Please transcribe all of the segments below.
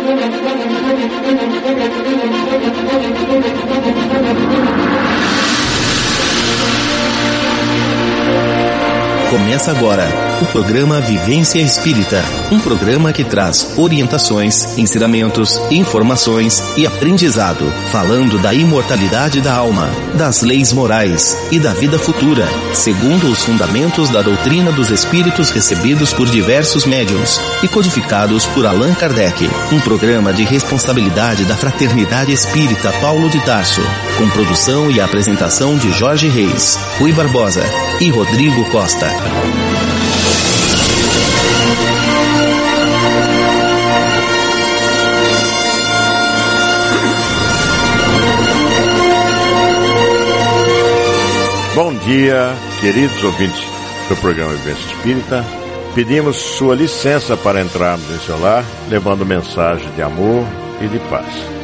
Começa agora o programa Vivência Espírita, um programa que traz orientações, ensinamentos, informações e aprendizado, falando da imortalidade da alma, das leis morais e da vida futura, segundo os fundamentos da doutrina dos espíritos recebidos por diversos médiuns e codificados por Allan Kardec. Um programa de responsabilidade da Fraternidade Espírita Paulo de Tarso, com produção e apresentação de Jorge Reis, Rui Barbosa e Rodrigo Costa. Bom dia, queridos ouvintes do programa Vivência Espírita. Pedimos sua licença para entrarmos em seu lar, levando mensagem de amor e de paz.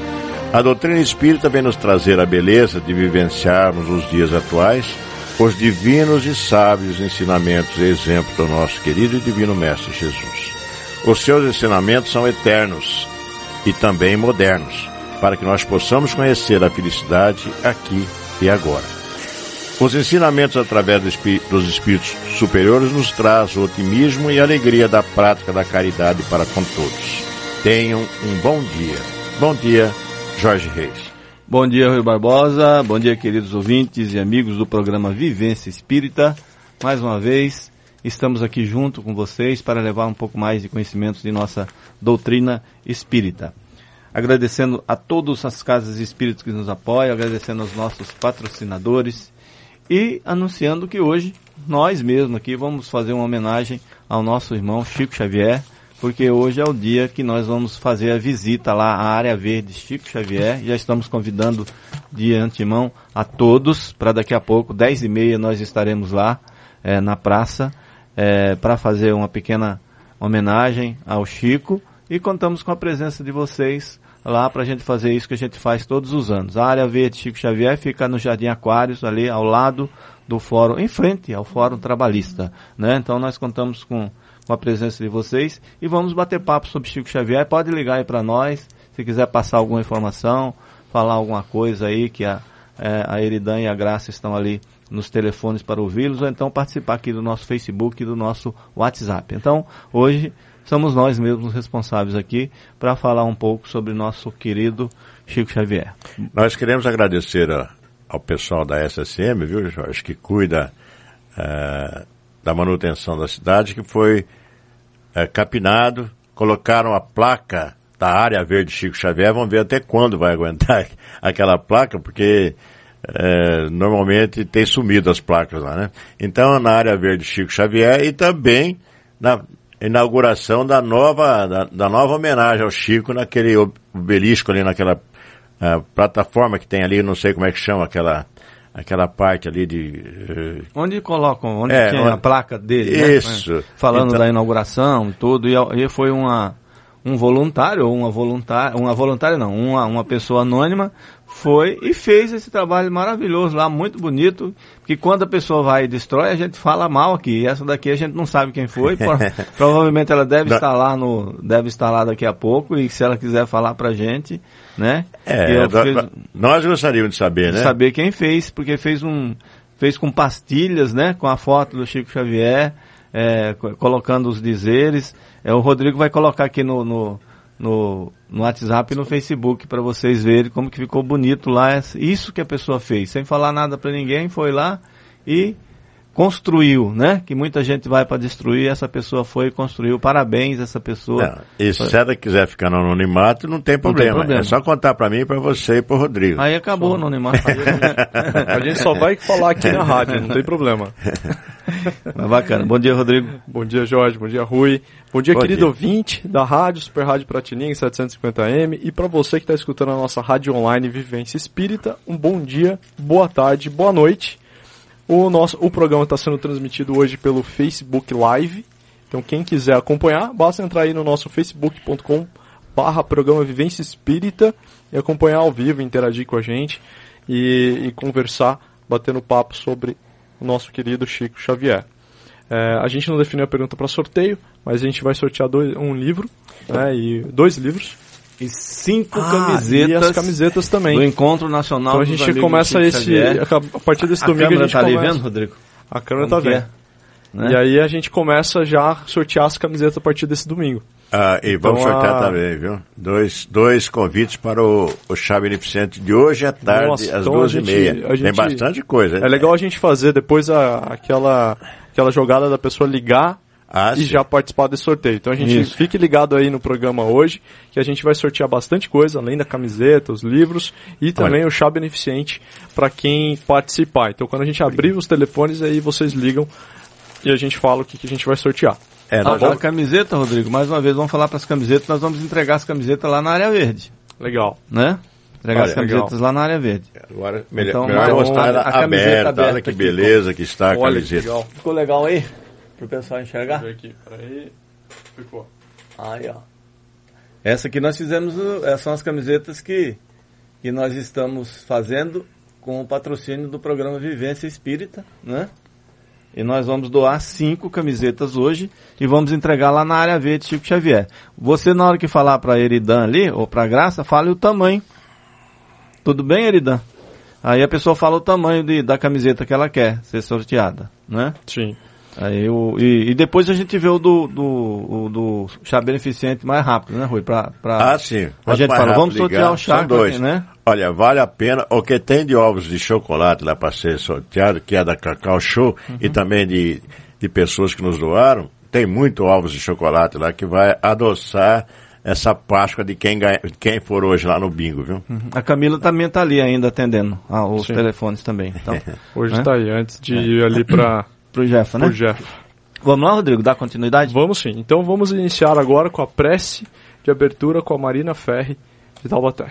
A doutrina espírita vem nos trazer a beleza de vivenciarmos os dias atuais, os divinos e sábios ensinamentos e exemplos do nosso querido e divino Mestre Jesus. Os seus ensinamentos são eternos e também modernos, para que nós possamos conhecer a felicidade aqui e agora. Os ensinamentos através dos espíritos superiores nos trazem o otimismo e a alegria da prática da caridade para com todos. Tenham um bom dia. Bom dia, Jorge Reis. Bom dia, Rui Barbosa. Bom dia, queridos ouvintes e amigos do programa Vivência Espírita. Mais uma vez, estamos aqui junto com vocês para levar um pouco mais de conhecimentos de nossa doutrina espírita. Agradecendo a todas as casas espíritas que nos apoiam, agradecendo aos nossos patrocinadores e anunciando que hoje nós mesmos aqui vamos fazer uma homenagem ao nosso irmão Chico Xavier, porque hoje é o dia que nós vamos fazer a visita lá à área verde Chico Xavier. Já estamos convidando de antemão a todos para daqui a pouco, 10h30, nós estaremos lá na praça para fazer uma pequena homenagem ao Chico e contamos com a presença de vocês lá para a gente fazer isso que a gente faz todos os anos. A área verde Chico Xavier fica no Jardim Aquários, ali ao lado do fórum, em frente ao Fórum Trabalhista, né? Então nós contamos com a presença de vocês e vamos bater papo sobre Chico Xavier. Pode ligar aí para nós, se quiser passar alguma informação, falar alguma coisa aí, que a Eridan e a Graça estão ali nos telefones para ouvi-los, ou então participar aqui do nosso Facebook e do nosso WhatsApp. Então, hoje, somos nós mesmos responsáveis aqui para falar um pouco sobre nosso querido Chico Xavier. Nós queremos agradecer ao pessoal da SSM, viu, Jorge, que cuida da manutenção da cidade, que foi capinado, colocaram a placa da área verde Chico Xavier. Vamos ver até quando vai aguentar aquela placa, porque normalmente tem sumido as placas lá, né? Então, na área verde Chico Xavier e também na inauguração da nova homenagem ao Chico naquele obelisco ali, naquela plataforma que tem ali, não sei como é que chama, aquela parte ali de... Onde colocam, tinha a placa dele, isso, né? Falando então, da inauguração e tudo, e foi um voluntário, ou uma pessoa anônima, foi e fez esse trabalho maravilhoso lá, muito bonito, que quando a pessoa vai e destrói, a gente fala mal aqui, e essa daqui a gente não sabe quem foi, provavelmente ela deve estar lá daqui a pouco, e se ela quiser falar pra gente, né? Nós gostaríamos de saber, né? Saber quem fez, porque fez com pastilhas, né? Com a foto do Chico Xavier, colocando os dizeres. O Rodrigo vai colocar aqui no WhatsApp e no Facebook para vocês verem como que ficou bonito lá. Isso que a pessoa fez, sem falar nada para ninguém, foi lá e construiu, né? Que muita gente vai para destruir, essa pessoa foi e construiu. Parabéns essa pessoa. E se ela quiser ficar no anonimato, não tem problema. É só contar para mim, para você e para o Rodrigo. Aí acabou o anonimato. A gente só vai falar aqui na rádio, não tem problema. Mas bacana. Bom dia, Rodrigo. Bom dia, Jorge. Bom dia, Rui. Bom dia, querido ouvinte da rádio, Super Rádio Pratininha, 750M. E para você que está escutando a nossa rádio online Vivência Espírita, um bom dia, boa tarde, boa noite. O programa está sendo transmitido hoje pelo Facebook Live. Então, quem quiser acompanhar, basta entrar aí no nosso facebook.com/programa Vivência Espírita e acompanhar ao vivo, interagir com a gente e conversar, batendo papo sobre o nosso querido Chico Xavier. A gente não definiu a pergunta para sorteio, mas a gente vai sortear um livro, né, e 2 livros. E 5 camisetas. E as camisetas também. Do Encontro Nacional então a gente começa a partir desse domingo. A câmera tá ali vendo, Rodrigo? A câmera tá vendo. Né? E aí a gente começa já a sortear as camisetas a partir desse domingo. E vamos sortear também, viu? Dois convites para o chá beneficente de hoje à tarde, às 2h30. Tem bastante coisa. É legal a gente fazer depois aquela jogada da pessoa ligar e já participar desse sorteio. Então a gente fique ligado aí no programa hoje, que a gente vai sortear bastante coisa, além da camiseta, os livros e também o chá beneficente para quem participar. Então quando a gente abrir os telefones, aí vocês ligam e a gente fala o que a gente vai sortear. A camiseta, Rodrigo, mais uma vez, vamos falar para as camisetas, nós vamos entregar as camisetas lá na área verde. Legal. Né? Entregar as camisetas lá na área verde. Agora, melhor mostrar ela aberta, olha que beleza que está a camiseta. Legal. Ficou legal aí? Para o pessoal enxergar? Deixa eu ver aqui, peraí. Ficou. Aí, ó. Essa aqui nós fizemos, são as camisetas que nós estamos fazendo com o patrocínio do programa Vivência Espírita, né? E nós vamos doar 5 camisetas hoje e vamos entregar lá na área verde Chico Xavier. Você, na hora que falar para a Eridan ali, ou para a Graça, fale o tamanho. Tudo bem, Eridan? Aí a pessoa fala o tamanho da camiseta que ela quer ser sorteada, né? Sim. Aí e depois a gente vê o do chá beneficente mais rápido, né, Rui? Sim. A gente fala, vamos sortear o chá, dois, né? Olha, vale a pena. O que tem de ovos de chocolate lá para ser sorteado, que é da Cacau Show, e também de pessoas que nos doaram, tem muito ovos de chocolate lá que vai adoçar essa Páscoa de quem for hoje lá no bingo, viu? A Camila também está ali ainda atendendo os telefones também. Então, hoje está aí, antes de ir ali para o Jeff, né? Pro Jeff. Vamos lá, Rodrigo, dar continuidade? Vamos sim. Então vamos iniciar agora com a prece de abertura com a Marina Ferri de Taubaté.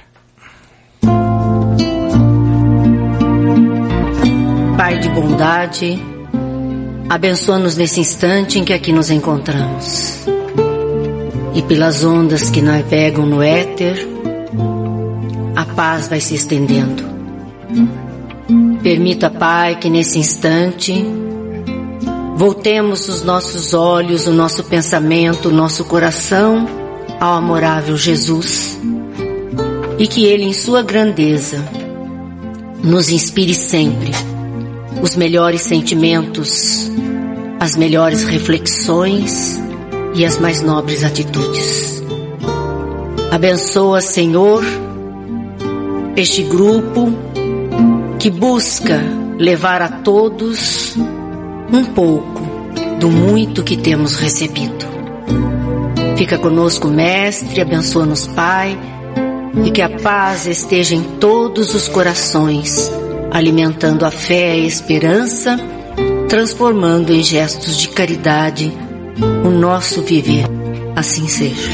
Pai de bondade, abençoa-nos nesse instante em que aqui nos encontramos. E pelas ondas que navegam no éter, a paz vai se estendendo. Permita, Pai, que nesse instante voltemos os nossos olhos, o nosso pensamento, o nosso coração ao amorável Jesus e que Ele, em sua grandeza, nos inspire sempre os melhores sentimentos, as melhores reflexões e as mais nobres atitudes. Abençoa, Senhor, este grupo que busca levar a todos um pouco do muito que temos recebido. Fica conosco, Mestre, abençoa-nos, Pai, e que a paz esteja em todos os corações, alimentando a fé e a esperança, transformando em gestos de caridade o nosso viver. Assim seja.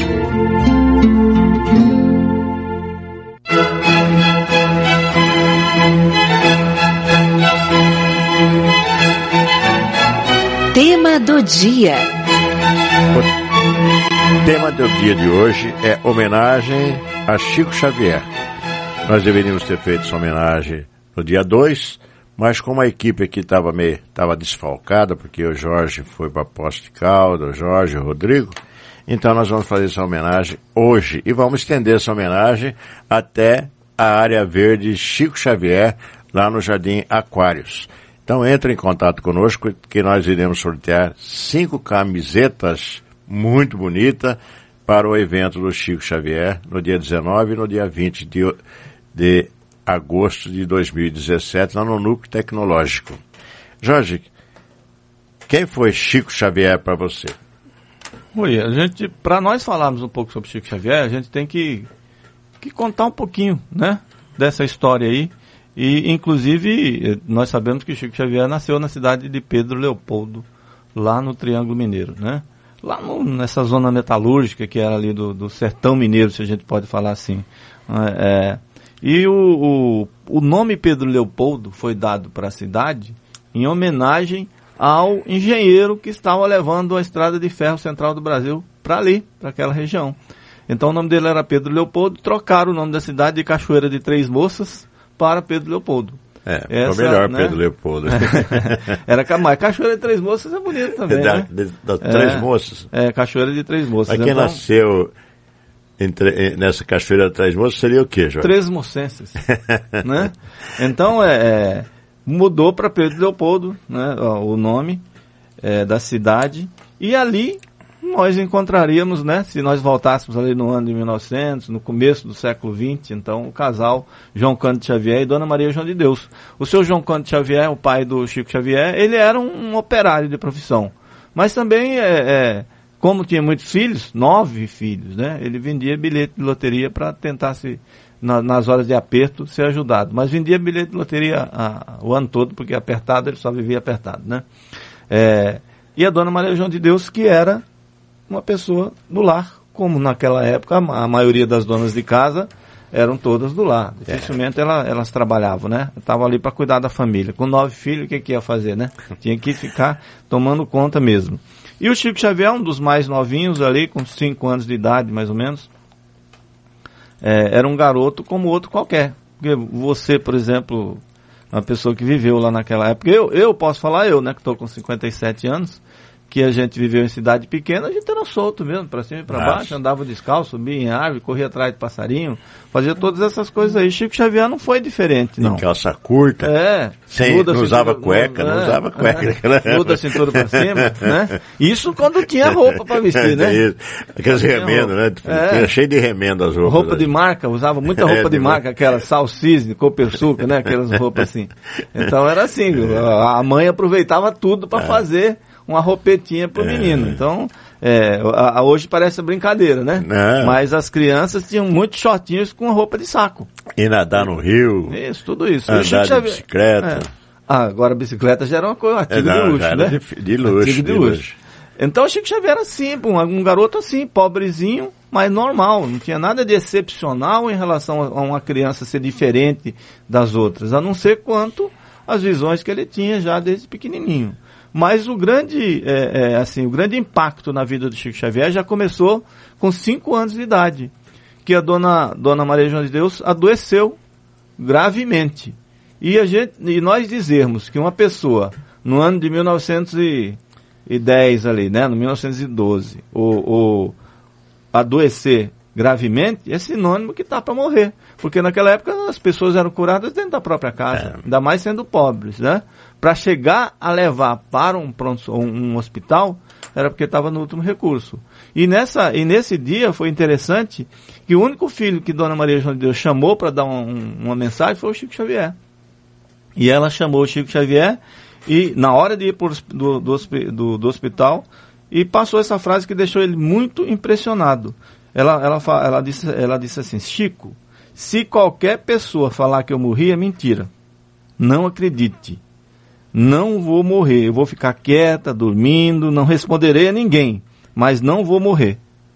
Tema do dia. O tema do dia de hoje é homenagem a Chico Xavier. Nós deveríamos ter feito essa homenagem no dia 2, mas como a equipe aqui estava desfalcada, porque o Jorge foi para Poços de Caldas, o Jorge e o Rodrigo, então nós vamos fazer essa homenagem hoje e vamos estender essa homenagem até a área verde Chico Xavier, lá no Jardim Aquários. Então entre em contato conosco que nós iremos sortear 5 camisetas muito bonitas para o evento do Chico Xavier no dia 19 e no dia 20 de agosto de 2017, lá no Núcleo Tecnológico. Jorge, quem foi Chico Xavier para você? Oi, para nós falarmos um pouco sobre Chico Xavier, a gente tem que contar um pouquinho, né, dessa história aí. E, inclusive, nós sabemos que Chico Xavier nasceu na cidade de Pedro Leopoldo, lá no Triângulo Mineiro, né? Lá nessa zona metalúrgica que era ali do sertão mineiro, se a gente pode falar assim. E o nome Pedro Leopoldo foi dado para a cidade em homenagem ao engenheiro que estava levando a estrada de ferro central do Brasil para ali, para aquela região. Então o nome dele era Pedro Leopoldo, trocaram o nome da cidade de Cachoeira de Três Moças para Pedro Leopoldo. Ficou melhor, né? Pedro Leopoldo. Mas Cachoeira de Três Moças é bonito também, né? Das Três Moças? Cachoeira de Três Moças. Mas quem nasceu nessa cachoeira de Três Moços seria o quê, Jorge? Três Mocenses, né? Então, mudou para Pedro Leopoldo, né, o nome da cidade, e ali nós encontraríamos, né, se nós voltássemos ali no ano de 1900, no começo do século XX, então o casal João Cândido Xavier e Dona Maria João de Deus. O seu João Cândido Xavier, o pai do Chico Xavier, ele era um operário de profissão, mas também, como tinha muitos filhos, 9 filhos, né, ele vendia bilhete de loteria para tentar nas horas de aperto ser ajudado, mas vendia bilhete de loteria o ano todo, porque apertado ele só vivia apertado, né. E a Dona Maria João de Deus, que era uma pessoa do lar, como naquela época a maioria das donas de casa eram todas do lar. Dificilmente elas trabalhavam, né? Estavam ali para cuidar da família. Com 9 filhos, o que ia fazer, né? Tinha que ficar tomando conta mesmo. E o Chico Xavier, um dos mais novinhos ali, com 5 anos de idade, mais ou menos, era um garoto como outro qualquer. Porque você, por exemplo, uma pessoa que viveu lá naquela época, eu posso falar, né, que estou com 57 anos, que a gente viveu em cidade pequena, a gente era solto mesmo, para cima e para baixo, andava descalço, subia em árvore, corria atrás de passarinho, fazia todas essas coisas aí. Chico Xavier não foi diferente, não. Em calça curta, não usava cueca, muda a cintura para cima, né? Isso quando tinha roupa para vestir, né? Aqueles remendos, né? Tinha cheio de remendo as roupas. Roupa de marca, usava muita roupa de marca, aquela Sal Cisne, Copersuca, né? Aquelas roupas assim. Então era assim, a mãe aproveitava tudo para fazer uma roupetinha pro menino. Então, hoje parece brincadeira, né? Mas as crianças tinham muitos shortinhos com roupa de saco. E nadar no rio. Isso, tudo isso. Andar de bicicleta. Agora a bicicleta já era um artigo de luxo, né? De luxo, de luxo. Então o Chico Xavier era assim, um garoto assim, pobrezinho, mas normal. Não tinha nada de excepcional em relação a uma criança ser diferente das outras, a não ser quanto as visões que ele tinha já desde pequenininho. Mas o grande impacto na vida do Chico Xavier já começou com 5 anos de idade, que a Dona Maria João de Deus adoeceu gravemente. E nós dizermos que uma pessoa, no ano de 1910 ali, né, no 1912, ou adoecer gravemente, é sinônimo que está para morrer. Porque naquela época as pessoas eram curadas dentro da própria casa, ainda mais sendo pobres, né? Para chegar a levar para um hospital, era porque estava no último recurso. E nesse dia foi interessante que o único filho que Dona Maria João de Deus chamou para dar uma mensagem foi o Chico Xavier. E ela chamou o Chico Xavier e na hora de ir do hospital, e passou essa frase que deixou ele muito impressionado. Ela disse assim: Chico, se qualquer pessoa falar que eu morri, é mentira. Não acredite. Não vou morrer. Eu vou ficar quieta, dormindo, não responderei a ninguém, mas não vou morrer.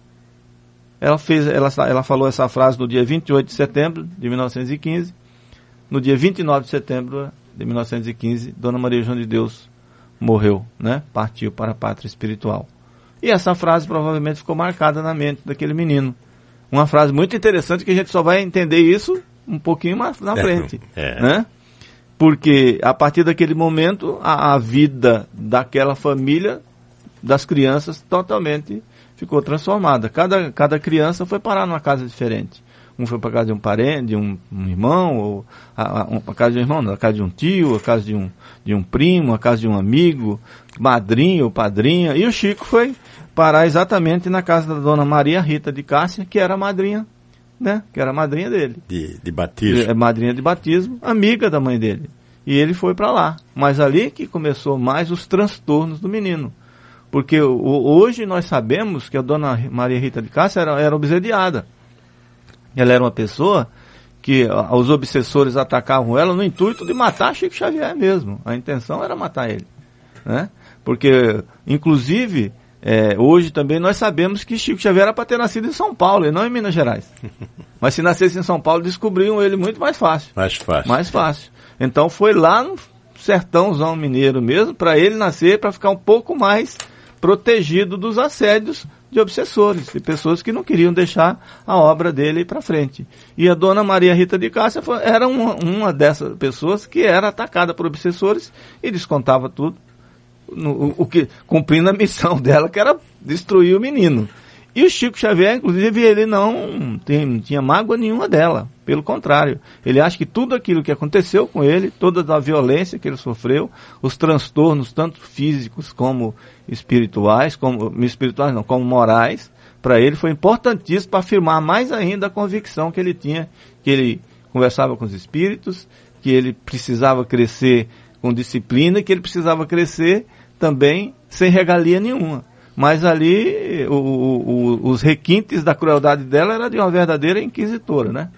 Ela falou essa frase no dia 28 de setembro de 1915. No dia 29 de setembro de 1915, Dona Maria João de Deus morreu, né? Partiu para a pátria espiritual. E essa frase provavelmente ficou marcada na mente daquele menino. Uma frase muito interessante que a gente só vai entender isso um pouquinho mais na frente. Né? Porque a partir daquele momento, a vida daquela família, das crianças, totalmente ficou transformada. Cada criança foi parar numa casa diferente. Um foi para casa de um parente, de um irmão, ou a casa de um irmão, não, a casa de um tio, a casa de um primo, a casa de um amigo, madrinho ou padrinha. E o Chico foi parar exatamente na casa da Dona Maria Rita de Cássia, que era a madrinha, né? Que era a madrinha dele. De batismo. Madrinha de batismo, amiga da mãe dele. E ele foi para lá. Mas ali que começou mais os transtornos do menino. Porque hoje nós sabemos que a Dona Maria Rita de Cássia era obsediada. Ela era uma pessoa que os obsessores atacavam ela no intuito de matar Chico Xavier mesmo. A intenção era matar ele, né? Porque, inclusive, hoje também nós sabemos que Chico Xavier era para ter nascido em São Paulo e não em Minas Gerais. Mas se nascesse em São Paulo, descobriam ele muito mais fácil. Mais fácil. Então foi lá no sertãozão mineiro mesmo, para ele nascer, para ficar um pouco mais protegido dos assédios de obsessores, de pessoas que não queriam deixar a obra dele ir para frente. E a Dona Maria Rita de Cássia era uma dessas pessoas que era atacada por obsessores e descontava tudo, cumprindo a missão dela, que era destruir o menino. E o Chico Xavier, inclusive, ele não tinha mágoa nenhuma dela. Pelo contrário, ele acha que tudo aquilo que aconteceu com ele, toda a violência que ele sofreu, os transtornos, tanto físicos como espirituais, como morais, para ele foi importantíssimo para afirmar mais ainda a convicção que ele tinha, que ele conversava com os espíritos, que ele precisava crescer com disciplina, que ele precisava crescer também sem regalia nenhuma. Mas ali, os requintes da crueldade dela era de uma verdadeira inquisitora, né?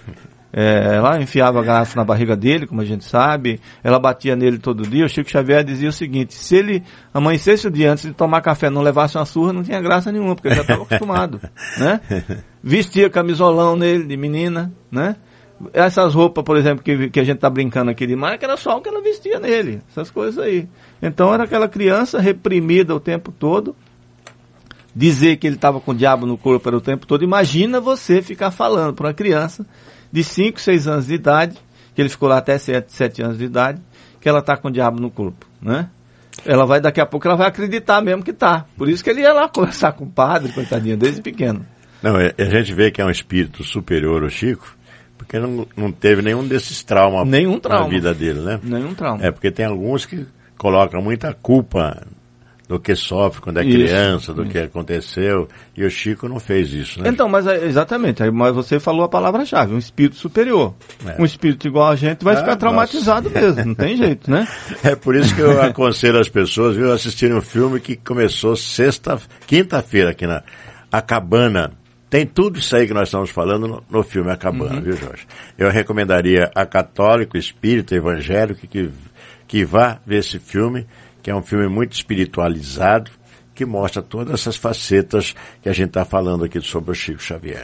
Ela enfiava garfo na barriga dele, como a gente sabe, ela batia nele todo dia. O Chico Xavier dizia o seguinte: se ele amanhecesse o dia antes de tomar café não levasse uma surra, não tinha graça nenhuma, porque ele já estava acostumado, né? Vestia camisolão nele, de menina, né? Essas roupas, por exemplo, que a gente está brincando aqui de marca, era só o que ela vestia nele, essas coisas aí. Então era aquela criança reprimida o tempo todo. Dizer que ele estava com o diabo no corpo era o tempo todo. Imagina você ficar falando para uma criança de 5, 6 anos de idade, que ele ficou lá até 7 anos de idade, que ela está com o diabo no corpo, né? Daqui a pouco ela vai acreditar mesmo que tá. Por isso que ele ia lá conversar com o padre, coitadinho, desde pequeno. Não, a gente vê que é um espírito superior ao Chico, porque não teve nenhum desses traumas na vida dele, né? Nenhum trauma. Porque tem alguns que colocam muita culpa do que sofre quando é criança, do que aconteceu, e o Chico não fez isso, né? Então, exatamente, mas você falou a palavra-chave, um espírito superior. Um espírito igual a gente vai ficar traumatizado mesmo, não tem jeito, né? É por isso que eu aconselho as pessoas, viu, assistirem um filme que começou quinta-feira aqui na A Cabana. Tem tudo isso aí que nós estamos falando no filme A Cabana, viu, Jorge? Eu recomendaria a católico, espírita, evangélico que vá ver esse filme, que é um filme muito espiritualizado, que mostra todas essas facetas que a gente está falando aqui sobre o Chico Xavier.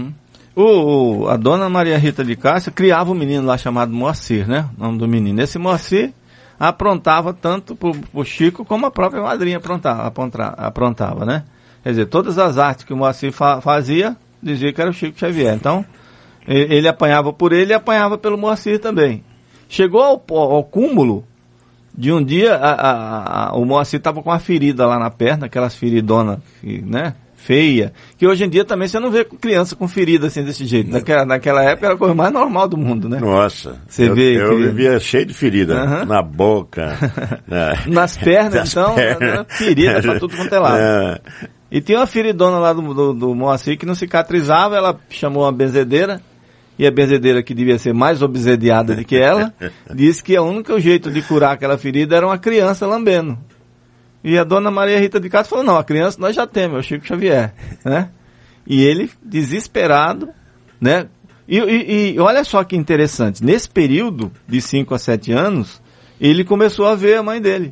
A dona Maria Rita de Cássia criava um menino lá chamado Moacir, né? O nome do menino. Esse Moacir aprontava tanto pro Chico como a própria madrinha aprontava, né? Quer dizer, todas as artes que o Moacir fazia, dizia que era o Chico Xavier. Então, ele apanhava por ele e apanhava pelo Moacir também. Chegou ao cúmulo de um dia, o Moacir estava com uma ferida lá na perna, aquelas feridonas, né, feia, que hoje em dia também você não vê criança com ferida assim desse jeito. Naquela época era a coisa mais normal do mundo, né? Nossa, eu vivia cheio de ferida, na boca, nas pernas, então, ferida para tudo quanto é lado. E tinha uma feridona lá do Moacir que não cicatrizava, ela chamou uma benzedeira, e a benzedeira, que devia ser mais obsediada do que ela, disse que o único jeito de curar aquela ferida era uma criança lambendo. E a dona Maria Rita de Castro falou: não, a criança nós já temos, é o Chico Xavier, né? E ele, desesperado, né? E olha só que interessante, nesse período de 5 a 7 anos, ele começou a ver a mãe dele.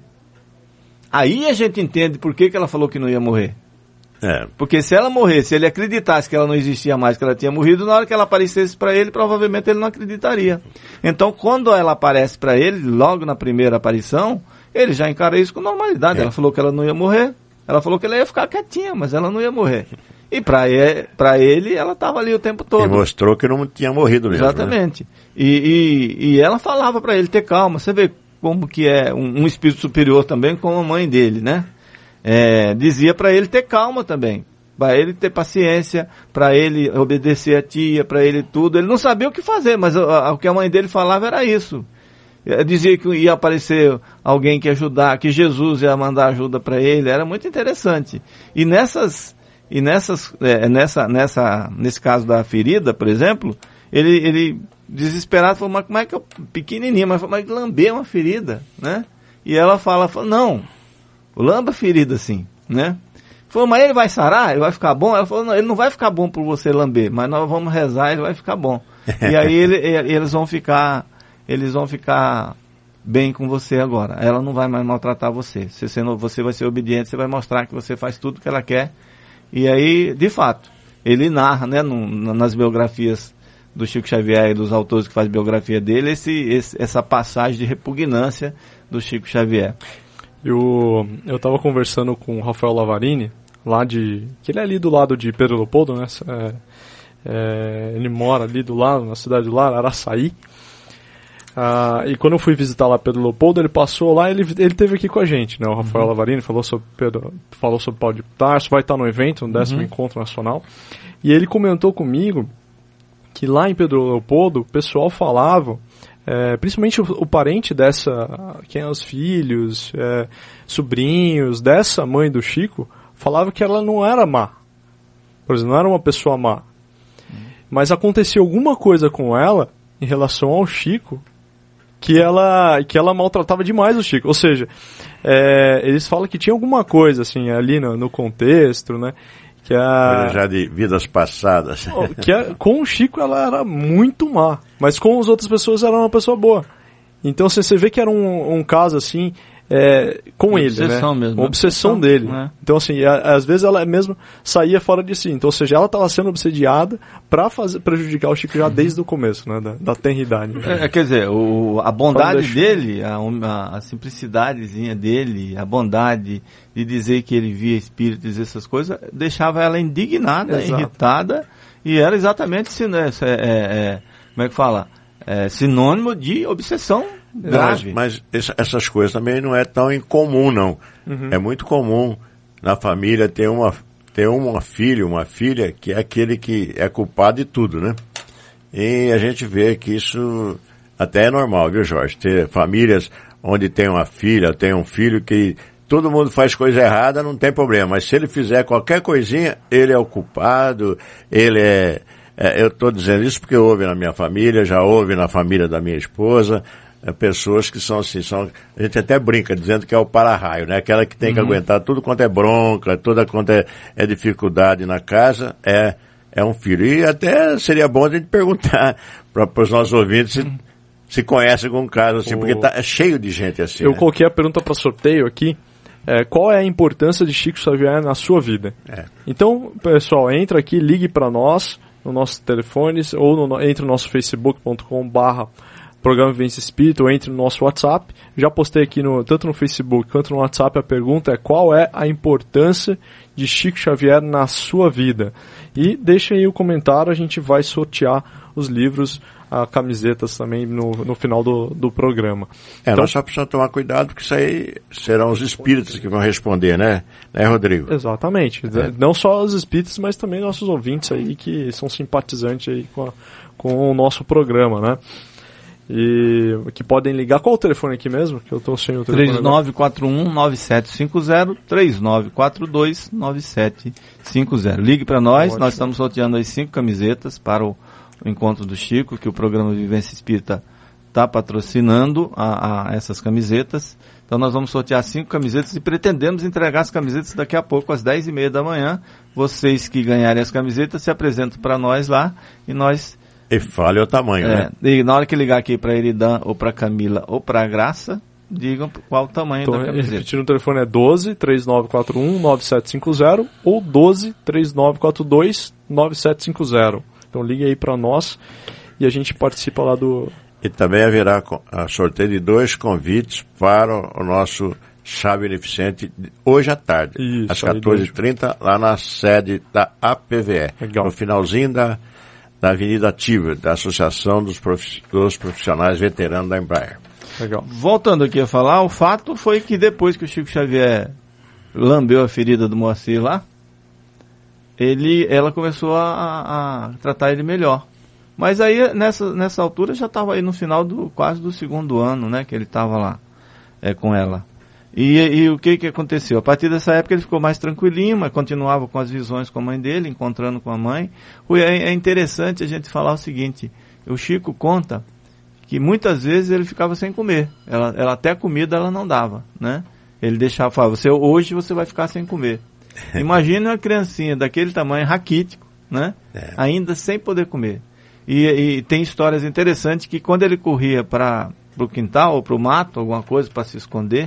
Aí a gente entende por que ela falou que não ia morrer. Porque se ela morresse, se ele acreditasse que ela não existia mais, que ela tinha morrido, na hora que ela aparecesse para ele, provavelmente ele não acreditaria. Então, quando ela aparece para ele, logo na primeira aparição, ele já encara isso com normalidade. Ela falou que ela não ia morrer, ela falou que ela ia ficar quietinha, mas ela não ia morrer. E para ele, ela estava ali o tempo todo. E mostrou que não tinha morrido mesmo. Exatamente. Né? E ela falava para ele ter calma. Você vê como que é um espírito superior também, como a mãe dele, né? Dizia para ele ter calma também, para ele ter paciência, para ele obedecer a tia, para ele tudo. Ele não sabia o que fazer, mas o que a mãe dele falava era isso. Dizia que ia aparecer alguém que ia ajudar, que Jesus ia mandar ajuda para ele. Era muito interessante. Nesse caso da ferida, por exemplo, ele desesperado falou: mas como é que eu, pequenininha, mas lamber uma ferida, né? E ela falou: não, lamba a ferida assim, né? Falou: mas ele vai sarar? Ele vai ficar bom? Ela falou: não, ele não vai ficar bom por você lamber, mas nós vamos rezar, ele vai ficar bom. E aí eles vão ficar bem com você agora. Ela não vai mais maltratar você. Você vai ser obediente, você vai mostrar que você faz tudo o que ela quer. E aí, de fato, ele narra, né, nas biografias do Chico Xavier e dos autores que fazem biografia dele, essa passagem de repugnância do Chico Xavier. Eu estava conversando com o Rafael Lavarini, que ele é ali do lado de Pedro Leopoldo, né? Ele mora ali do lado, na cidade do lado, Araçaí. E quando eu fui visitar lá Pedro Leopoldo, ele passou lá, ele esteve aqui com a gente, né? O Rafael Lavarini falou sobre Paulo de Tarso, vai estar no evento, no 10º Encontro Nacional. E ele comentou comigo que lá em Pedro Leopoldo, o pessoal falava, principalmente o parente dessa, quem é os filhos, sobrinhos dessa mãe do Chico, falava que ela não era má. Por exemplo, não era uma pessoa má. Mas acontecia alguma coisa com ela em relação ao Chico que ela maltratava demais o Chico. Ou seja, eles falam que tinha alguma coisa assim ali no contexto, né? Que já de vidas passadas. Com o Chico ela era muito má, mas com as outras pessoas ela era uma pessoa boa. Então você vê que era um caso assim, com ele, né? Mesmo, uma obsessão dele. Né? Então assim, às vezes ela mesmo saía fora de si. Então, ou seja, ela estava sendo obsediada para prejudicar o Chico já desde o começo, né? Da tenridade. Quer dizer, a bondade dele, a simplicidadezinha dele, a bondade de dizer que ele via espírito, dizer essas coisas, deixava ela indignada, irritada, e era exatamente como é que fala? Sinônimo de obsessão grave. Mas essas coisas também não é tão incomum, não. É muito comum na família ter uma filha que é aquele que é culpado de tudo, né? E a gente vê que isso até é normal, viu, Jorge? Ter famílias onde tem uma filha, tem um filho que todo mundo faz coisa errada, não tem problema. Mas se ele fizer qualquer coisinha, ele é o culpado, eu estou dizendo isso porque houve na minha família, já houve na família da minha esposa, pessoas que são assim, a gente até brinca dizendo que é o para-raio, né? Aquela que tem que aguentar tudo quanto é bronca, tudo quanto é dificuldade na casa, é um filho. E até seria bom a gente perguntar para os nossos ouvintes se conhecem algum caso assim, porque é cheio de gente assim. Eu coloquei a pergunta para sorteio aqui. Qual é a importância de Chico Xavier na sua vida? Então, pessoal, entra aqui, ligue para nós, no nosso telefone, ou entre no nosso facebook.com/Programa Vivência Espírita, ou entre no nosso WhatsApp. Já postei aqui tanto no Facebook quanto no WhatsApp a pergunta qual é a importância de Chico Xavier na sua vida. E deixa aí o comentário, a gente vai sortear os livros, camisetas também no final do programa. Então, nós só precisamos tomar cuidado, porque isso aí serão os espíritos que vão responder, né, Rodrigo? Exatamente. Não só os espíritos, mas também nossos ouvintes aí que são simpatizantes aí com o nosso programa, né? E que podem ligar. Qual o telefone aqui mesmo? Que eu estou sem o telefone. 3941-9750, 3942-9750. Ligue para nós. Ótimo. Nós estamos sorteando aí 5 camisetas para o Encontro do Chico, que o programa Vivência Espírita está patrocinando essas camisetas. Então nós vamos sortear 5 camisetas e pretendemos entregar as camisetas daqui a pouco, às 10h30 da manhã. Vocês que ganharem as camisetas se apresentam para nós lá e nós... E fale o tamanho, né? E na hora que ligar aqui para Eridan, ou para Camila, ou para Graça, digam qual o tamanho da camiseta. Repetindo, o telefone é 12-3941-9750 ou 12-3942-9750. Então ligue aí para nós e a gente participa lá do... E também haverá sorteio de 2 convites para o nosso chá beneficente hoje à tarde, às 14h30, lá na sede da APVE. Legal. No finalzinho da Avenida Ativa, da Associação dos Profissionais Veteranos da Embraer. Legal. Voltando aqui a falar, o fato foi que depois que o Chico Xavier lambeu a ferida do Moacir lá, ela começou a tratar ele melhor. Mas aí, nessa altura, já estava aí no final quase do 2º ano, né, que ele estava lá com ela. E o que aconteceu? A partir dessa época ele ficou mais tranquilinho, mas continuava com as visões com a mãe dele, encontrando com a mãe. É interessante a gente falar o seguinte, o Chico conta que muitas vezes ele ficava sem comer. Ela até comida ela não dava, né? Ele falava, hoje você vai ficar sem comer. Imagina uma criancinha daquele tamanho, raquítico, né? Ainda sem poder comer. E tem histórias interessantes que quando ele corria para o quintal ou para o mato, alguma coisa para se esconder,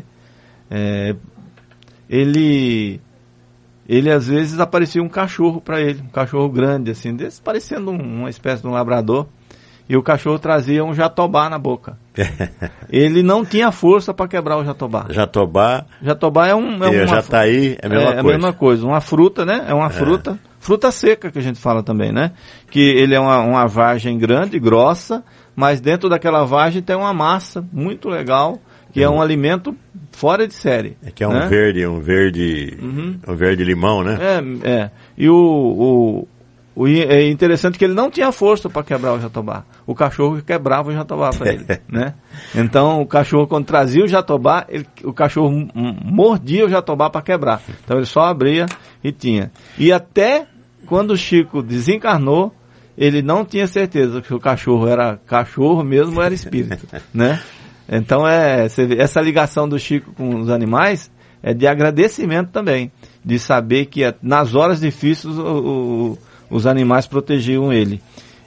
ele às vezes aparecia um cachorro para ele, um cachorro grande assim, desse, parecendo uma espécie de um labrador, e o cachorro trazia um jatobá na boca. Ele não tinha força para quebrar o jatobá. Jatobá é uma jataí, é a mesma coisa. É a mesma coisa, uma fruta, né? É uma fruta seca que a gente fala também, né? Que ele é uma vagem grande, grossa, mas dentro daquela vagem tem uma massa muito legal, que é um alimento fora de série. É que é um verde limão, né? E é interessante que ele não tinha força para quebrar o jatobá. O cachorro quebrava o jatobá para ele, né? Então o cachorro, quando trazia o jatobá, o cachorro mordia o jatobá para quebrar. Então ele só abria e tinha. E até quando o Chico desencarnou, ele não tinha certeza que o cachorro era cachorro mesmo ou era espírito, né? Então essa ligação do Chico com os animais é de agradecimento também, de saber que nas horas difíceis os animais protegiam ele.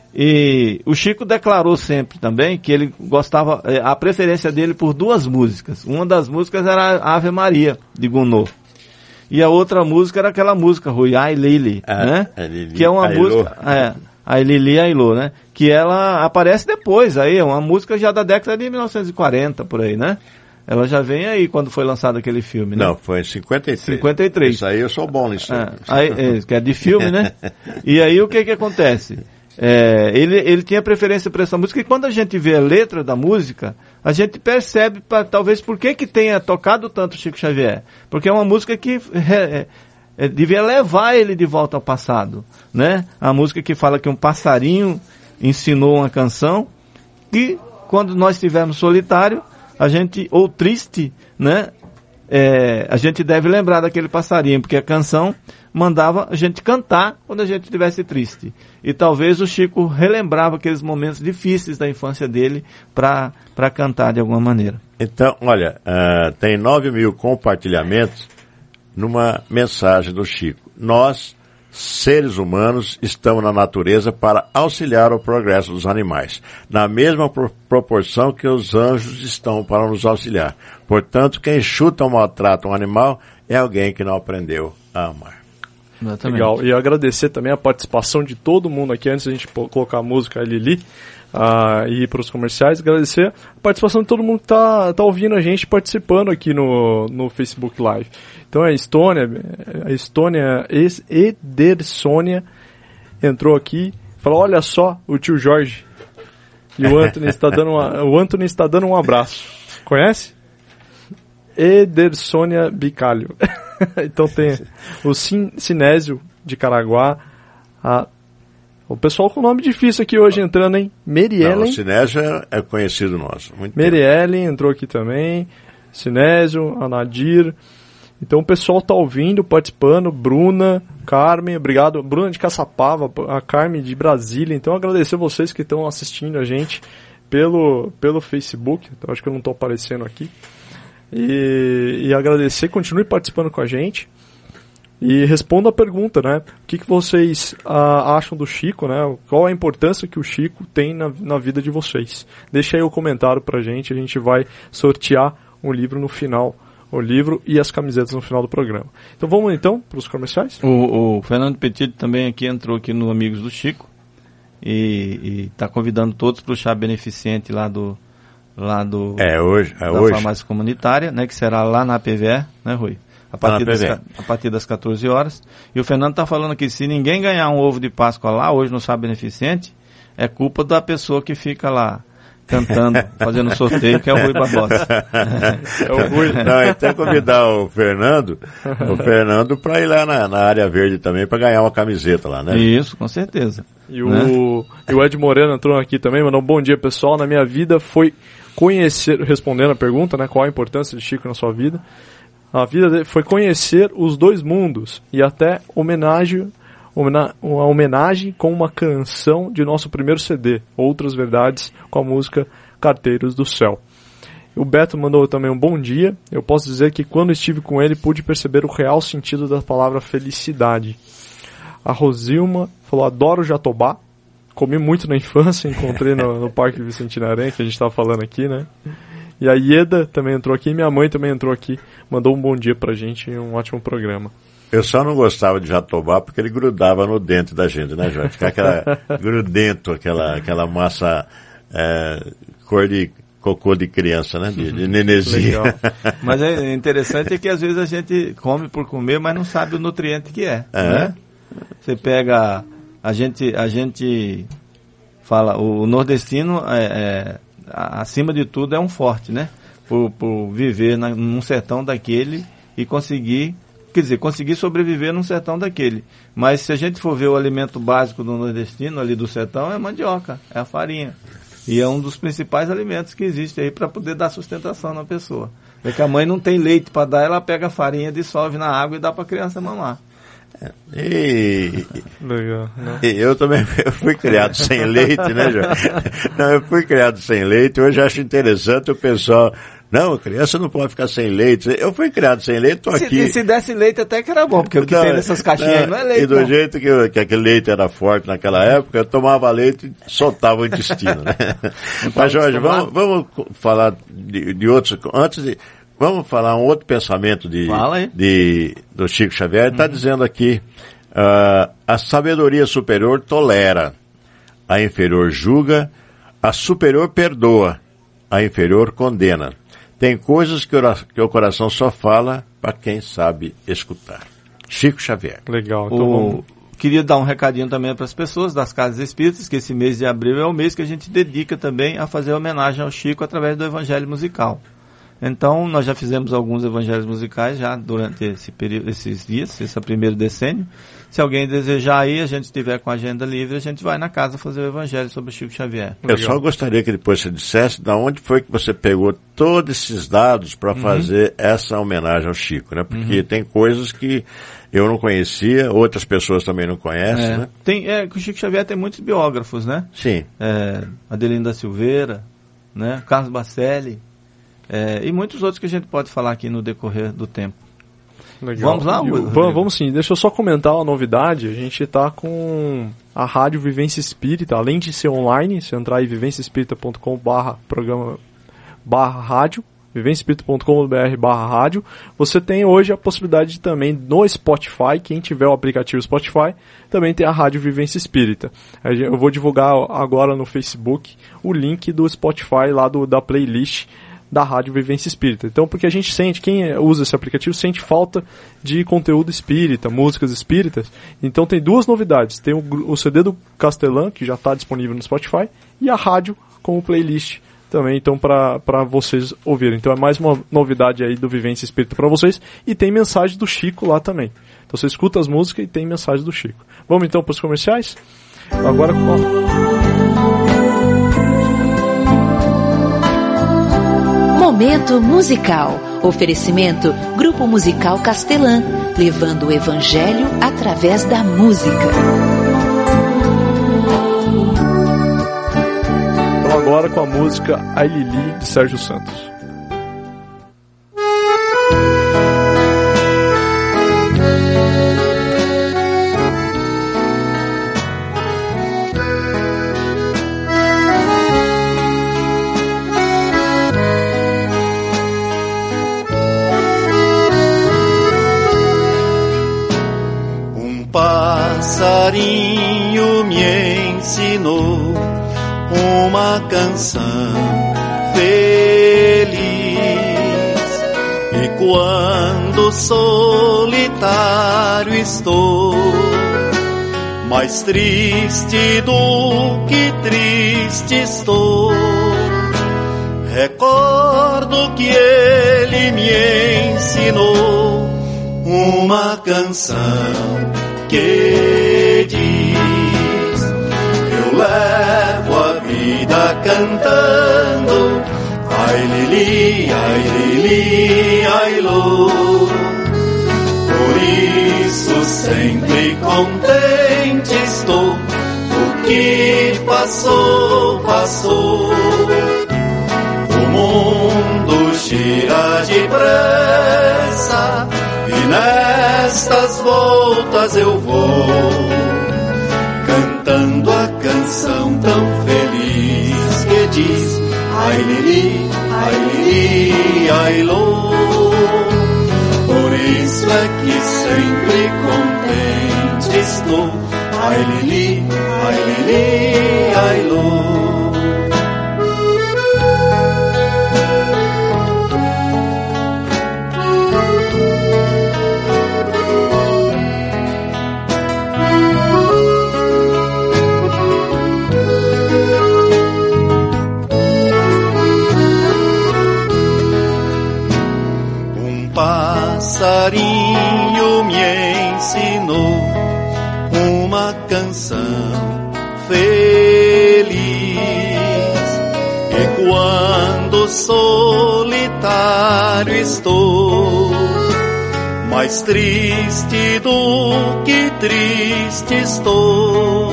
E o Chico declarou sempre também que ele gostava, a preferência dele por duas músicas. Uma das músicas era a Ave Maria, de Gounod. E a outra música era aquela música, Rui, Ai Lili, né? Que é uma música... A Lili Ailô, né? Que ela aparece depois, aí é uma música já da década de 1940, por aí, né? Ela já vem aí quando foi lançado aquele filme, né? Não, foi em 53. 53. Isso aí eu sou bom nisso. Que é de filme, né? E aí o que acontece? Ele tinha preferência por essa música, e quando a gente vê a letra da música, a gente percebe talvez por que tenha tocado tanto Chico Xavier. Porque é uma música que devia levar ele de volta ao passado, né? A música que fala que um passarinho ensinou uma canção, e quando nós estivermos solitário, ou triste, né? A gente deve lembrar daquele passarinho, porque a canção mandava a gente cantar quando a gente estivesse triste. E talvez o Chico relembrava aqueles momentos difíceis da infância dele para cantar de alguma maneira. Então, olha, tem 9.000 compartilhamentos numa mensagem do Chico. Nós, seres humanos, estamos na natureza para auxiliar o progresso dos animais, na mesma proporção que os anjos estão para nos auxiliar. Portanto, quem chuta ou maltrata um animal é alguém que não aprendeu a amar. Exatamente. Legal. E agradecer também a participação de todo mundo aqui, antes da gente colocar a música Lili e ir para os comerciais. Agradecer a participação de todo mundo que tá ouvindo a gente, participando aqui no Facebook Live. Então a Estônia Edersônia entrou aqui, falou: olha só o tio Jorge. E o Anthony está dando um abraço. Conhece? Edersônia Bicalho. Então tem o Sinésio de Caraguá, o pessoal com nome difícil aqui hoje entrando, hein? Meriellen. O Sinésio é conhecido nosso. Meriellen entrou aqui também. Sinésio, a Nadir. Então o pessoal tá ouvindo, participando. Bruna, Carmen, obrigado. Bruna de Caçapava, a Carmen de Brasília. Então agradecer vocês que estão assistindo a gente pelo Facebook. Então, acho que eu não estou aparecendo aqui. E agradecer, continue participando com a gente. E responda a pergunta, né? O que vocês acham do Chico, né? Qual a importância que o Chico tem na vida de vocês? Deixa aí o comentário pra gente, a gente vai sortear um livro no final, o livro e as camisetas no final do programa. Então vamos então para os comerciais? O Fernando Petit também entrou aqui no Amigos do Chico e está convidando todos para o chá beneficente lá da farmácia comunitária, né? Que será lá na APVE, né, Rui? A partir das 14 horas. E o Fernando está falando aqui, se ninguém ganhar um ovo de Páscoa lá, hoje no Chá Beneficente, é culpa da pessoa que fica lá cantando, fazendo sorteio, que é o Rui Barbosa. É o Rui. Não, então convidar o Fernando para ir lá na área verde também, para ganhar uma camiseta lá, né? Isso, com certeza. E o Ed Moreno entrou aqui também, mandou um bom dia, pessoal. Na minha vida foi conhecer, respondendo a pergunta, né, qual a importância de Chico na sua vida. A vida dele foi conhecer os dois mundos e até uma homenagem com uma canção de nosso primeiro CD, Outras Verdades, com a música Carteiros do Céu. O Beto mandou também um bom dia. Eu posso dizer que quando estive com ele pude perceber o real sentido da palavra felicidade. A Rosilma falou: adoro jatobá, comi muito na infância, encontrei no Parque Vicentina Aranha, que a gente estava falando aqui, né? E a Ieda também entrou aqui, minha mãe também entrou aqui, mandou um bom dia pra gente e um ótimo programa. Eu só não gostava de jatobá porque ele grudava no dente da gente, né, Jorge? Ficar aquela grudento, aquela massa cor de cocô de criança, né? De nenezinho. Mas é interessante que às vezes a gente come por comer, mas não sabe o nutriente que é. Né? Você pega... A gente fala, o nordestino, acima de tudo, é um forte, né? Por viver num sertão daquele e conseguir sobreviver num sertão daquele. Mas se a gente for ver o alimento básico do nordestino, ali do sertão, é mandioca, é a farinha. E é um dos principais alimentos que existe aí para poder dar sustentação na pessoa. Porque a mãe não tem leite para dar, ela pega a farinha, dissolve na água e dá para a criança mamar. Legal, né? Eu também fui criado sem leite, né, João? Não, eu fui criado sem leite. Hoje acho interessante o pessoal... Não, a criança não pode ficar sem leite. Eu fui criado sem leite, tô aqui... Se desse leite até que era bom, porque o que tem nessas caixinhas aí não é leite. E do jeito que aquele leite era forte naquela época, eu tomava leite e soltava o intestino, né? Mas, Jorge, vamos falar de outros... Vamos falar um outro pensamento do Chico Xavier. Ele está dizendo aqui, a sabedoria superior tolera, a inferior julga, a superior perdoa, a inferior condena. Tem coisas que o coração só fala para quem sabe escutar. Chico Xavier. Legal. Então queria dar um recadinho também para as pessoas das Casas Espíritas, que esse mês de abril é o mês que a gente dedica também a fazer homenagem ao Chico através do Evangelho Musical. Então, nós já fizemos alguns evangelhos musicais já durante esse período, esses dias, esse primeiro decênio. Se alguém desejar aí, a gente estiver com a agenda livre, a gente vai na casa fazer o evangelho sobre o Chico Xavier. Eu só gostaria que depois você dissesse de onde foi que você pegou todos esses dados para fazer essa homenagem ao Chico, né? Porque tem coisas que eu não conhecia, outras pessoas também não conhecem, né? O Chico Xavier tem muitos biógrafos, né? Sim. Adelino da Silveira, né? Carlos Bacelli. E muitos outros que a gente pode falar aqui no decorrer do tempo. Legal. Vamos lá? Vamos sim. Deixa eu só comentar uma novidade. A gente está com a Rádio Vivência Espírita, além de ser online, se entrar em vivenciaespírita.com/programa/rádio, vivenciaespírita.com.br/rádio, você tem hoje a possibilidade de também no Spotify, quem tiver o aplicativo Spotify, também tem a Rádio Vivência Espírita. Eu vou divulgar agora no Facebook o link do Spotify lá da playlist da Rádio Vivência Espírita. Então, porque a gente sente, quem usa esse aplicativo sente falta de conteúdo espírita, músicas espíritas. Então tem duas novidades. Tem o CD do Castelã, que já está disponível no Spotify, e a rádio como playlist também, então, para vocês ouvirem. Então é mais uma novidade aí do Vivência Espírita para vocês. E tem mensagem do Chico lá também. Então você escuta as músicas e tem mensagem do Chico. Vamos então para os comerciais? Agora Momento musical. Oferecimento Grupo Musical Castelã, levando o Evangelho através da música. Então agora com a música Ai Lili, de Sérgio Santos. Passarinho me ensinou uma canção feliz, e quando solitário estou, mais triste do que triste estou, recordo que ele me ensinou uma canção que diz: eu levo a vida cantando, ai Lili, ai Lô. Por isso sempre contente estou, o que passou, passou. O mundo gira depressa e nestas voltas eu vou, cantando a canção tão feliz que diz: ai Lili, ai Lô. Por isso é que sempre contente estou, ai Lili, ai Lô. carinho me ensinou uma canção feliz. E quando solitário estou, mais triste do que triste estou,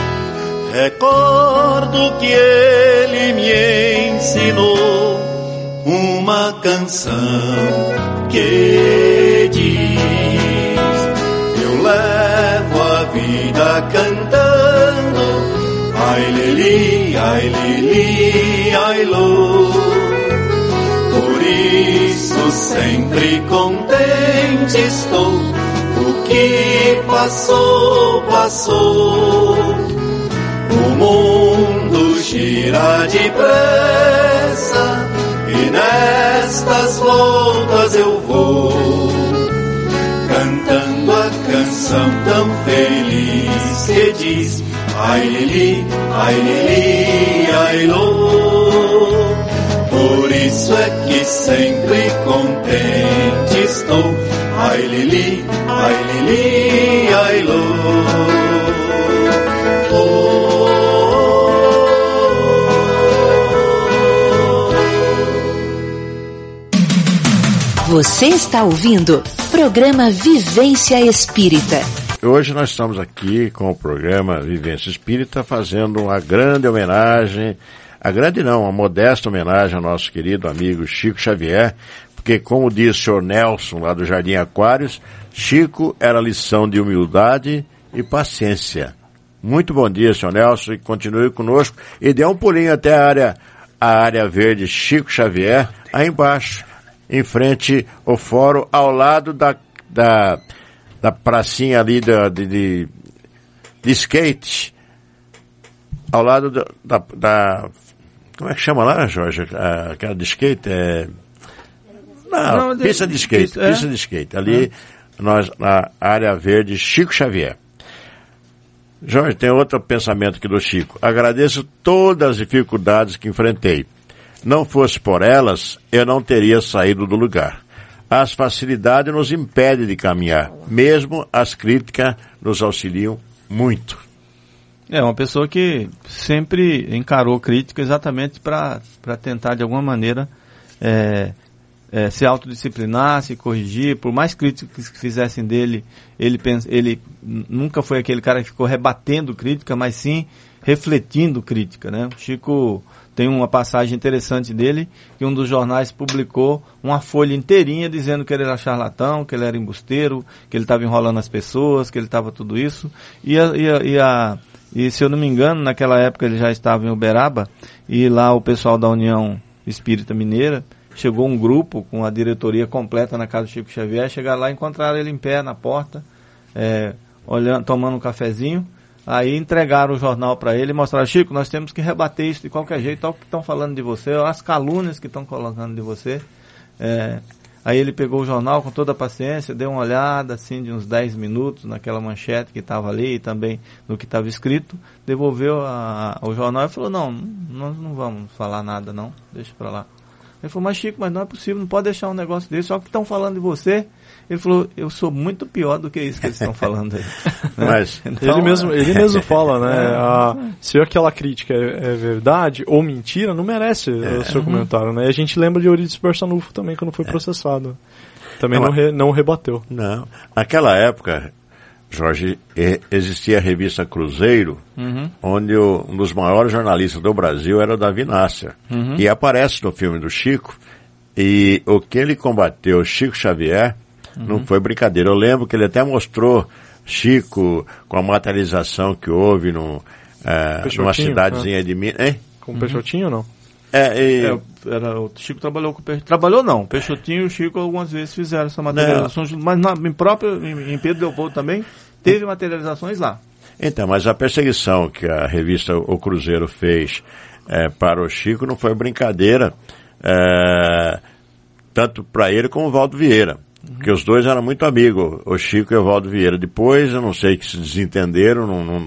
recordo que ele me ensinou uma canção que diz: eu levo a vida cantando, ai lili, ai lo. Por isso sempre contente estou, o que passou, passou. O mundo gira depressa e nestas voltas eu vou, cantando a canção tão feliz que diz: ai lili, ai lo. Por isso é que sempre contente estou, ai lili, ai lo. Você está ouvindo programa Vivência Espírita. Hoje nós estamos aqui com o programa Vivência Espírita fazendo uma grande homenagem, uma modesta homenagem ao nosso querido amigo Chico Xavier, porque como disse o senhor Nelson lá do Jardim Aquários, Chico era lição de humildade e paciência. Muito bom dia, senhor Nelson, e continue conosco e dê um pulinho até a área verde Chico Xavier, aí embaixo, em frente ao fórum, ao lado da pracinha ali de skate, ao lado da como é que chama lá, Jorge? Aquela de skate? Pista de skate. Ali, nós, na área verde Chico Xavier. Jorge, tem outro pensamento aqui do Chico. Agradeço todas as dificuldades que enfrentei. Não fosse por elas, eu não teria saído do lugar. As facilidades nos impedem de caminhar. Mesmo as críticas nos auxiliam muito. É uma pessoa que sempre encarou crítica exatamente para tentar, de alguma maneira, se autodisciplinar, se corrigir. Por mais críticas que fizessem dele, ele nunca foi aquele cara que ficou rebatendo crítica, mas sim refletindo crítica, né? O Chico tem uma passagem interessante dele, que um dos jornais publicou uma folha inteirinha dizendo que ele era charlatão, que ele era embusteiro, que ele estava enrolando as pessoas, que ele estava tudo isso. E se eu não me engano, naquela época ele já estava em Uberaba, e lá o pessoal da União Espírita Mineira, chegou um grupo com a diretoria completa na casa do Chico Xavier, chegaram lá e encontraram ele em pé na porta, olhando, tomando um cafezinho. Aí entregaram o jornal para ele e mostraram: Chico, nós temos que rebater isso de qualquer jeito, olha o que estão falando de você, olha as calúnias que estão colocando de você. Aí ele pegou o jornal com toda a paciência, deu uma olhada assim de uns 10 minutos naquela manchete que estava ali e também no que estava escrito, devolveu o jornal e falou: não, nós não vamos falar nada não, deixa para lá. Ele falou: mas Chico, mas não é possível, não pode deixar um negócio desse, olha o que estão falando de você. Ele falou: eu sou muito pior do que isso que eles estão falando aí. Mas então, ele mesmo fala, né? Se aquela crítica é verdade ou mentira, não merece o seu comentário, né? E a gente lembra de Eurídice Barçanufo também, quando foi processado. Também não rebateu. Não. Naquela época, Jorge, existia a revista Cruzeiro, onde um dos maiores jornalistas do Brasil era o Davi Nasser. E aparece no filme do Chico, e o que ele combateu, Chico Xavier, não foi brincadeira. Eu lembro que ele até mostrou Chico com a materialização que houve numa cidadezinha de Minas. Hein? Com o Peixotinho ou não? O Chico trabalhou com o Peixotinho. Trabalhou não. O Peixotinho e o Chico algumas vezes fizeram essa materialização, mas em Pedro Leopoldo também teve materializações lá. Então, mas a perseguição que a revista O Cruzeiro fez para o Chico não foi brincadeira, tanto para ele como o Valdo Vieira. Porque os dois eram muito amigos, o Chico e o Valdo Vieira. Depois, eu não sei que se desentenderam,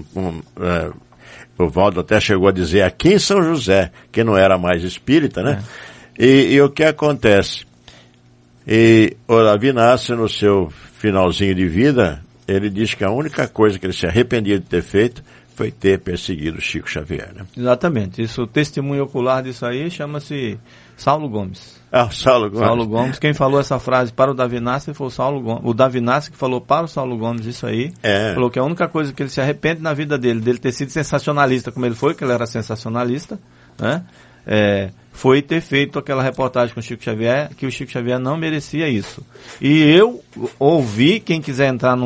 o Valdo até chegou a dizer aqui em São José, que não era mais espírita, né? E o que acontece? E o Davi Nasser, no seu finalzinho de vida, ele diz que a única coisa que ele se arrependia de ter feito foi ter perseguido Chico Xavier, né? Exatamente. Isso, o testemunho ocular disso aí chama-se Saulo Gomes. Saulo Gomes. Saulo Gomes. Quem falou essa frase para o Davi Nasser foi o Saulo Gomes. O Davi Nasser que falou para o Saulo Gomes isso aí. Falou que a única coisa que ele se arrepende na vida dele ter sido sensacionalista como ele foi, que ele era sensacionalista, né? Foi ter feito aquela reportagem com o Chico Xavier, que o Chico Xavier não merecia isso. E eu ouvi, quem quiser entrar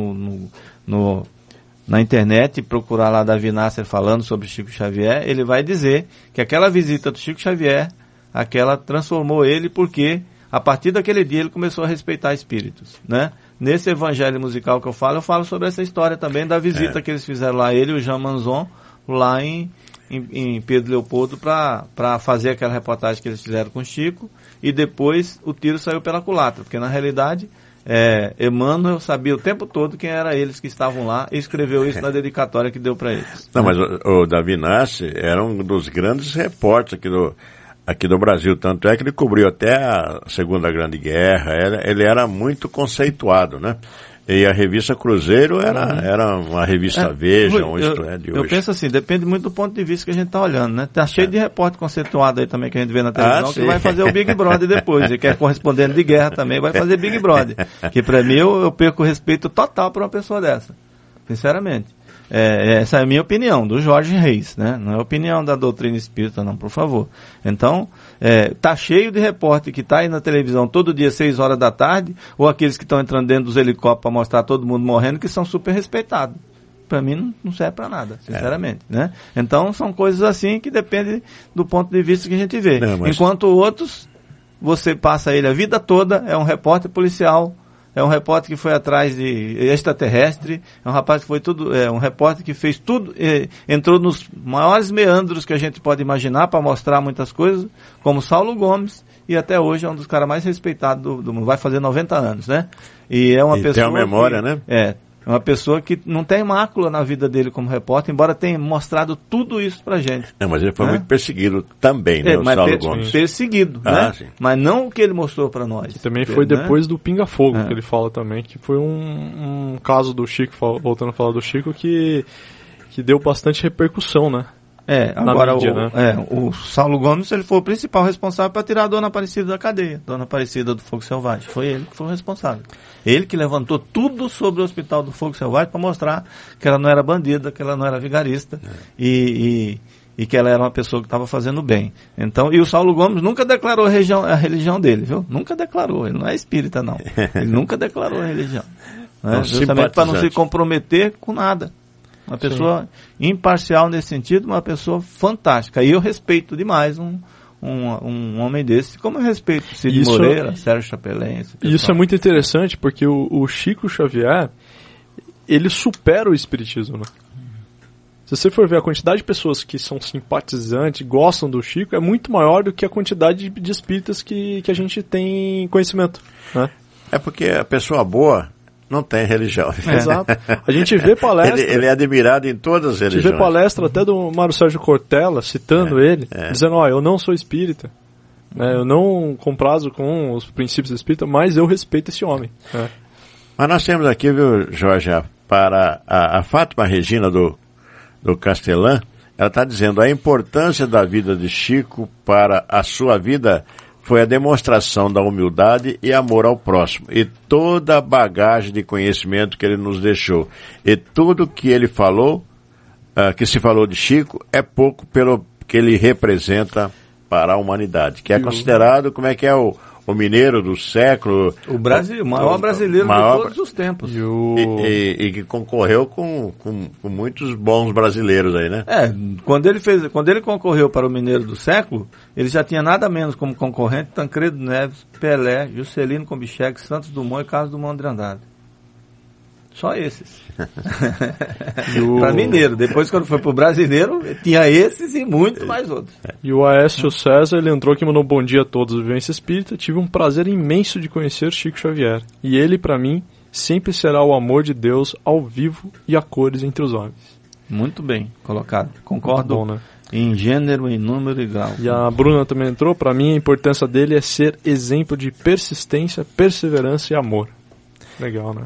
na internet e procurar lá Davi Nasser falando sobre Chico Xavier, ele vai dizer que aquela visita do Chico Xavier, aquela transformou ele, porque a partir daquele dia ele começou a respeitar espíritos, né? Nesse evangelho musical que eu falo sobre essa história também da visita que eles fizeram lá, ele e o Jean Manzon, lá em Pedro Leopoldo, para fazer aquela reportagem que eles fizeram com o Chico, e depois o tiro saiu pela culatra, porque na realidade Emmanuel sabia o tempo todo quem eram eles que estavam lá e escreveu isso na dedicatória que deu para eles. Não, mas o Davi Nasser era um dos grandes repórteres aqui do Brasil, tanto é que ele cobriu até a Segunda Grande Guerra, ele era muito conceituado, né? E a revista Cruzeiro era uma revista Veja, de hoje. Eu penso assim, depende muito do ponto de vista que a gente está olhando, né? Tá cheio de repórter conceituado aí também que a gente vê na televisão, que vai fazer o Big Brother depois, e que é correspondente de guerra também, vai fazer Big Brother. Que para mim eu perco o respeito total por uma pessoa dessa, sinceramente. Essa é a minha opinião, do Jorge Reis, né? Não é a opinião da doutrina espírita, não, por favor. Então, tá cheio de repórter que tá aí na televisão todo dia, 6 horas da tarde, ou aqueles que estão entrando dentro dos helicópteros para mostrar todo mundo morrendo, que são super respeitados. Para mim não serve para nada, sinceramente, né? Então, são coisas assim que dependem do ponto de vista que a gente vê. Enquanto outros, você passa ele a vida toda, é um repórter policial, é um repórter que foi atrás de extraterrestre, é um rapaz que foi um repórter que fez tudo, entrou nos maiores meandros que a gente pode imaginar para mostrar muitas coisas, como Saulo Gomes, e até hoje é um dos caras mais respeitados do mundo, vai fazer 90 anos, né? E é uma pessoa tem uma memória, né? É uma pessoa que não tem mácula na vida dele como repórter, embora tenha mostrado tudo isso pra gente. Não, mas ele foi muito perseguido também, né, o Saulo Gomes. Perseguido, né? Sim. Mas não o que ele mostrou pra nós. Que também foi depois do Pinga Fogo, que ele fala também, que foi um caso do Chico, voltando a falar do Chico, que deu bastante repercussão, né? Agora mídia, né? O Saulo Gomes, ele foi o principal responsável para tirar a Dona Aparecida da cadeia, Dona Aparecida do Fogo Selvagem. Foi ele que foi o responsável. Ele que levantou tudo sobre o Hospital do Fogo Selvagem para mostrar que ela não era bandida, que ela não era vigarista e que ela era uma pessoa que estava fazendo bem. Então, e o Saulo Gomes nunca declarou a religião dele, viu? Nunca declarou. Ele não é espírita, não. Ele nunca declarou a religião. Né? Justamente para não se comprometer com nada. Uma pessoa imparcial nesse sentido, uma pessoa fantástica. E eu respeito demais um homem desse, como eu respeito Cid Moreira, Sérgio Chapelin. Isso é muito interessante, porque o Chico Xavier, ele supera o espiritismo, né? Se você for ver a quantidade de pessoas que são simpatizantes, gostam do Chico, é muito maior do que a quantidade de espíritas que a gente tem conhecimento, né? É porque a pessoa boa não tem religião. Exato. A gente vê palestra... Ele é admirado em todas as religiões. A gente vê palestra até do Mário Sérgio Cortella, citando ele, dizendo, eu não sou espírita, né, eu não comprazo com os princípios espíritas, mas eu respeito esse homem. Mas nós temos aqui, viu, Jorge, para a Fátima Regina do Castelã, ela está dizendo, a importância da vida de Chico para a sua vida foi a demonstração da humildade e amor ao próximo, e toda a bagagem de conhecimento que ele nos deixou. E tudo que ele falou, que se falou de Chico, é pouco pelo que ele representa para a humanidade, que é considerado, como é que é o mineiro do século... O maior brasileiro de todos os tempos. E que concorreu com muitos bons brasileiros aí, né? Quando ele concorreu para o mineiro do século, ele já tinha nada menos como concorrente Tancredo Neves, Pelé, Juscelino Kubitschek, Santos Dumont e Carlos Drummond de Andrade. Só esses. Para mineiro. Depois, quando foi para o brasileiro, tinha esses e muito mais outros. E o Aécio César, ele entrou aqui e mandou um bom dia a todos do Vivência Espírita. Tive um prazer imenso de conhecer Chico Xavier. E ele, para mim, sempre será o amor de Deus ao vivo e a cores entre os homens. Muito bem colocado. Concordo. Muito bom, né? em gênero, em número e grau. E a Bruna também entrou. Para mim, a importância dele é ser exemplo de persistência, perseverança e amor. Legal, né?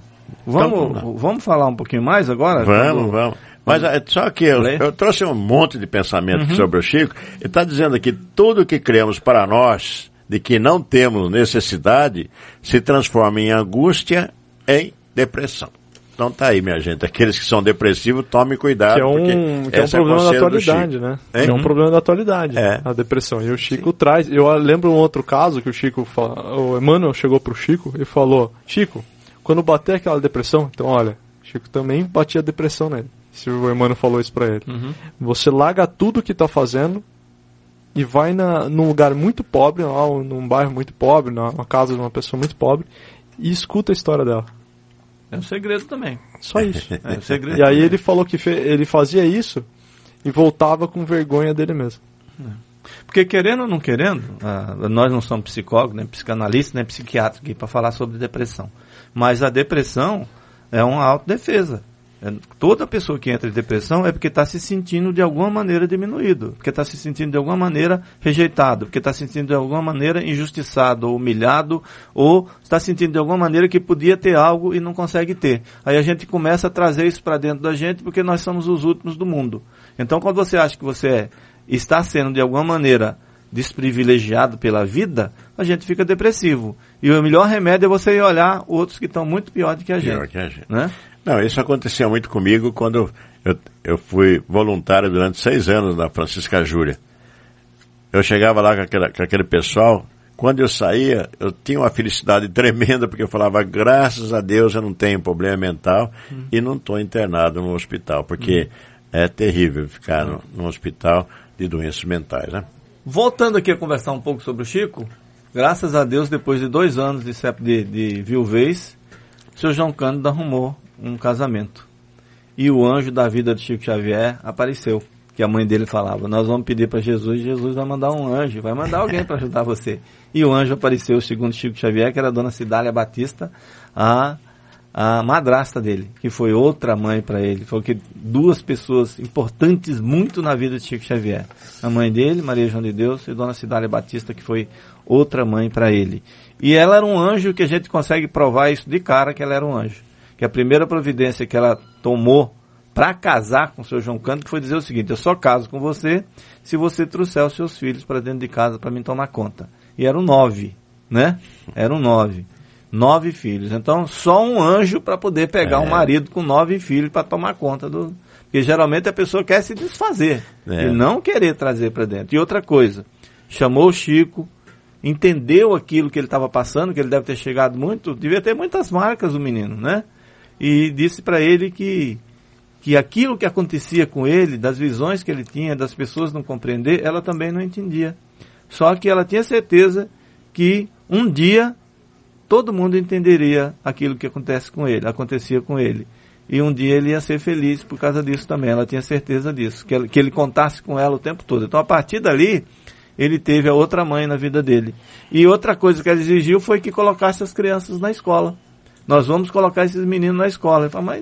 Vamos falar um pouquinho mais agora? Vamos. Mas só que eu trouxe um monte de pensamento sobre o Chico. Ele está dizendo aqui, tudo que criamos para nós, de que não temos necessidade, se transforma em angústia, em depressão. Então tá aí, minha gente. Aqueles que são depressivos, tomem cuidado. Que é um problema da atualidade, né? É um problema da atualidade, a depressão. E o Chico traz... Eu lembro um outro caso que o Chico... O Emmanuel chegou pro Chico e falou, Chico, quando bater aquela depressão, então olha, Chico também batia depressão nele. Se o Emmanuel falou isso pra ele. Você larga tudo que tá fazendo e vai num lugar muito pobre, num bairro muito pobre, numa casa de uma pessoa muito pobre, e escuta a história dela. É um segredo também. Só isso. É um segredo. E aí ele falou que ele fazia isso e voltava com vergonha dele mesmo. Porque querendo ou não querendo, nós não somos psicólogos, nem psicanalistas, nem psiquiatras aqui para falar sobre depressão. Mas a depressão é uma autodefesa. Toda pessoa que entra em depressão é porque está se sentindo de alguma maneira diminuído, porque está se sentindo de alguma maneira rejeitado, porque está se sentindo de alguma maneira injustiçado ou humilhado, ou está sentindo de alguma maneira que podia ter algo e não consegue ter. Aí a gente começa a trazer isso para dentro da gente porque nós somos os últimos do mundo. Então quando você acha que você está sendo de alguma maneira desprivilegiado pela vida, a gente fica depressivo. E o melhor remédio é você ir olhar outros que estão muito pior do que a gente. Né? Não, isso acontecia muito comigo quando eu fui voluntário durante 6 anos na Francisca Júlia. Eu chegava lá com aquele pessoal, quando eu saía, eu tinha uma felicidade tremenda, porque eu falava, graças a Deus eu não tenho problema mental e não estou internado no hospital, porque é terrível ficar num hospital de doenças mentais, né? Voltando aqui a conversar um pouco sobre o Chico, graças a Deus, depois de 2 anos de viuvez, o Sr. João Cândido arrumou um casamento. E o anjo da vida de Chico Xavier apareceu. Que a mãe dele falava, nós vamos pedir para Jesus, Jesus vai mandar um anjo, vai mandar alguém para ajudar você. E o anjo apareceu, segundo Chico Xavier, que era a dona Cidália Batista, a madrasta dele, que foi outra mãe para ele. Foi que 2 pessoas importantes muito na vida de Chico Xavier. A mãe dele, Maria João de Deus, e dona Cidália Batista, que foi outra mãe para ele. E ela era um anjo que a gente consegue provar isso de cara, que ela era um anjo. Que a primeira providência que ela tomou para casar com o seu João Cândido foi dizer o seguinte, eu só caso com você se você trouxer os seus filhos para dentro de casa para mim tomar conta. E eram 9, né? Eram 9. 9 filhos. Então, só um anjo para poder pegar um marido com 9 filhos para tomar conta do... Porque geralmente a pessoa quer se desfazer e não querer trazer para dentro. E outra coisa, chamou o Chico, entendeu aquilo que ele estava passando, que ele deve ter chegado muito, devia ter muitas marcas o menino, né? E disse para ele que aquilo que acontecia com ele, das visões que ele tinha, das pessoas não compreender, ela também não entendia. Só que ela tinha certeza que um dia todo mundo entenderia aquilo que acontecia com ele. E um dia ele ia ser feliz por causa disso também. Ela tinha certeza disso, que ele contasse com ela o tempo todo. Então, a partir dali, ele teve a outra mãe na vida dele. E outra coisa que ela exigiu foi que colocasse as crianças na escola. Nós vamos colocar esses meninos na escola. Ele falou, mas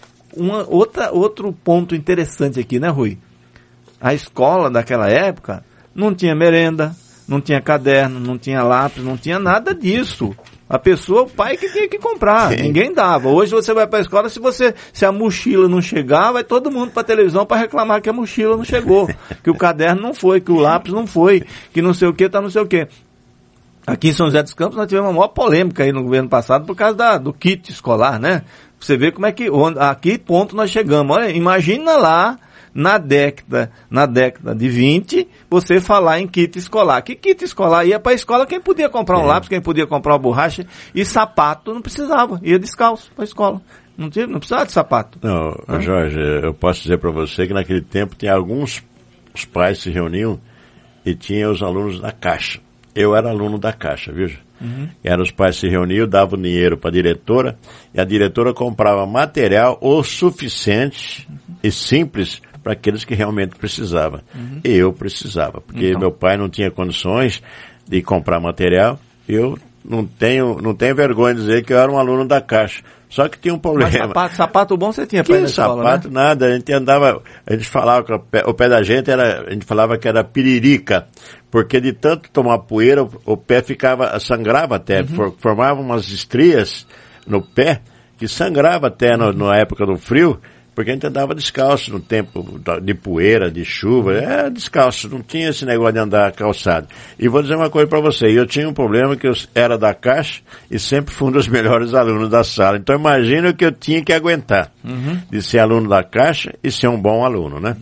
outro ponto interessante aqui, né, Rui? A escola daquela época não tinha merenda, não tinha caderno, não tinha lápis, não tinha nada disso. A pessoa, o pai que tinha que comprar, ninguém dava. Hoje você vai para a escola, se a mochila não chegar, vai todo mundo para a televisão para reclamar que a mochila não chegou, que o caderno não foi, que o lápis não foi, que não sei o que, tá não sei o que. Aqui em São José dos Campos nós tivemos uma maior polêmica aí no governo passado por causa do kit escolar, né? Você vê como é que, a que ponto nós chegamos. Olha, imagina lá, na década de 20, você falar em kit escolar. Que kit escolar? Ia para a escola quem podia comprar um lápis, quem podia comprar uma borracha, e sapato não precisava, ia descalço para a escola. Não precisava de sapato. Não, Jorge, eu posso dizer para você que naquele tempo tinha os pais se reuniam e tinha os alunos da Caixa. Eu era aluno da Caixa, viu? Os pais se reuniam, davam dinheiro para a diretora, e a diretora comprava material o suficiente e simples para aqueles que realmente precisavam. E eu precisava, porque meu pai não tinha condições de comprar material, eu não tenho vergonha de dizer que eu era um aluno da Caixa. Só que tinha um problema. Mas sapato bom você tinha para ir na escola, sapato, né? Nada. A gente falava que o pé da gente a gente falava que era piririca, porque de tanto tomar poeira, o pé sangrava até, formava umas estrias no pé, que sangrava até na época do frio, porque a gente andava descalço no tempo de poeira, de chuva, era descalço, não tinha esse negócio de andar calçado. E vou dizer uma coisa para você, eu tinha um problema que eu era da Caixa e sempre fui um dos melhores alunos da sala. Então imagina o que eu tinha que aguentar de ser aluno da Caixa e ser um bom aluno, né?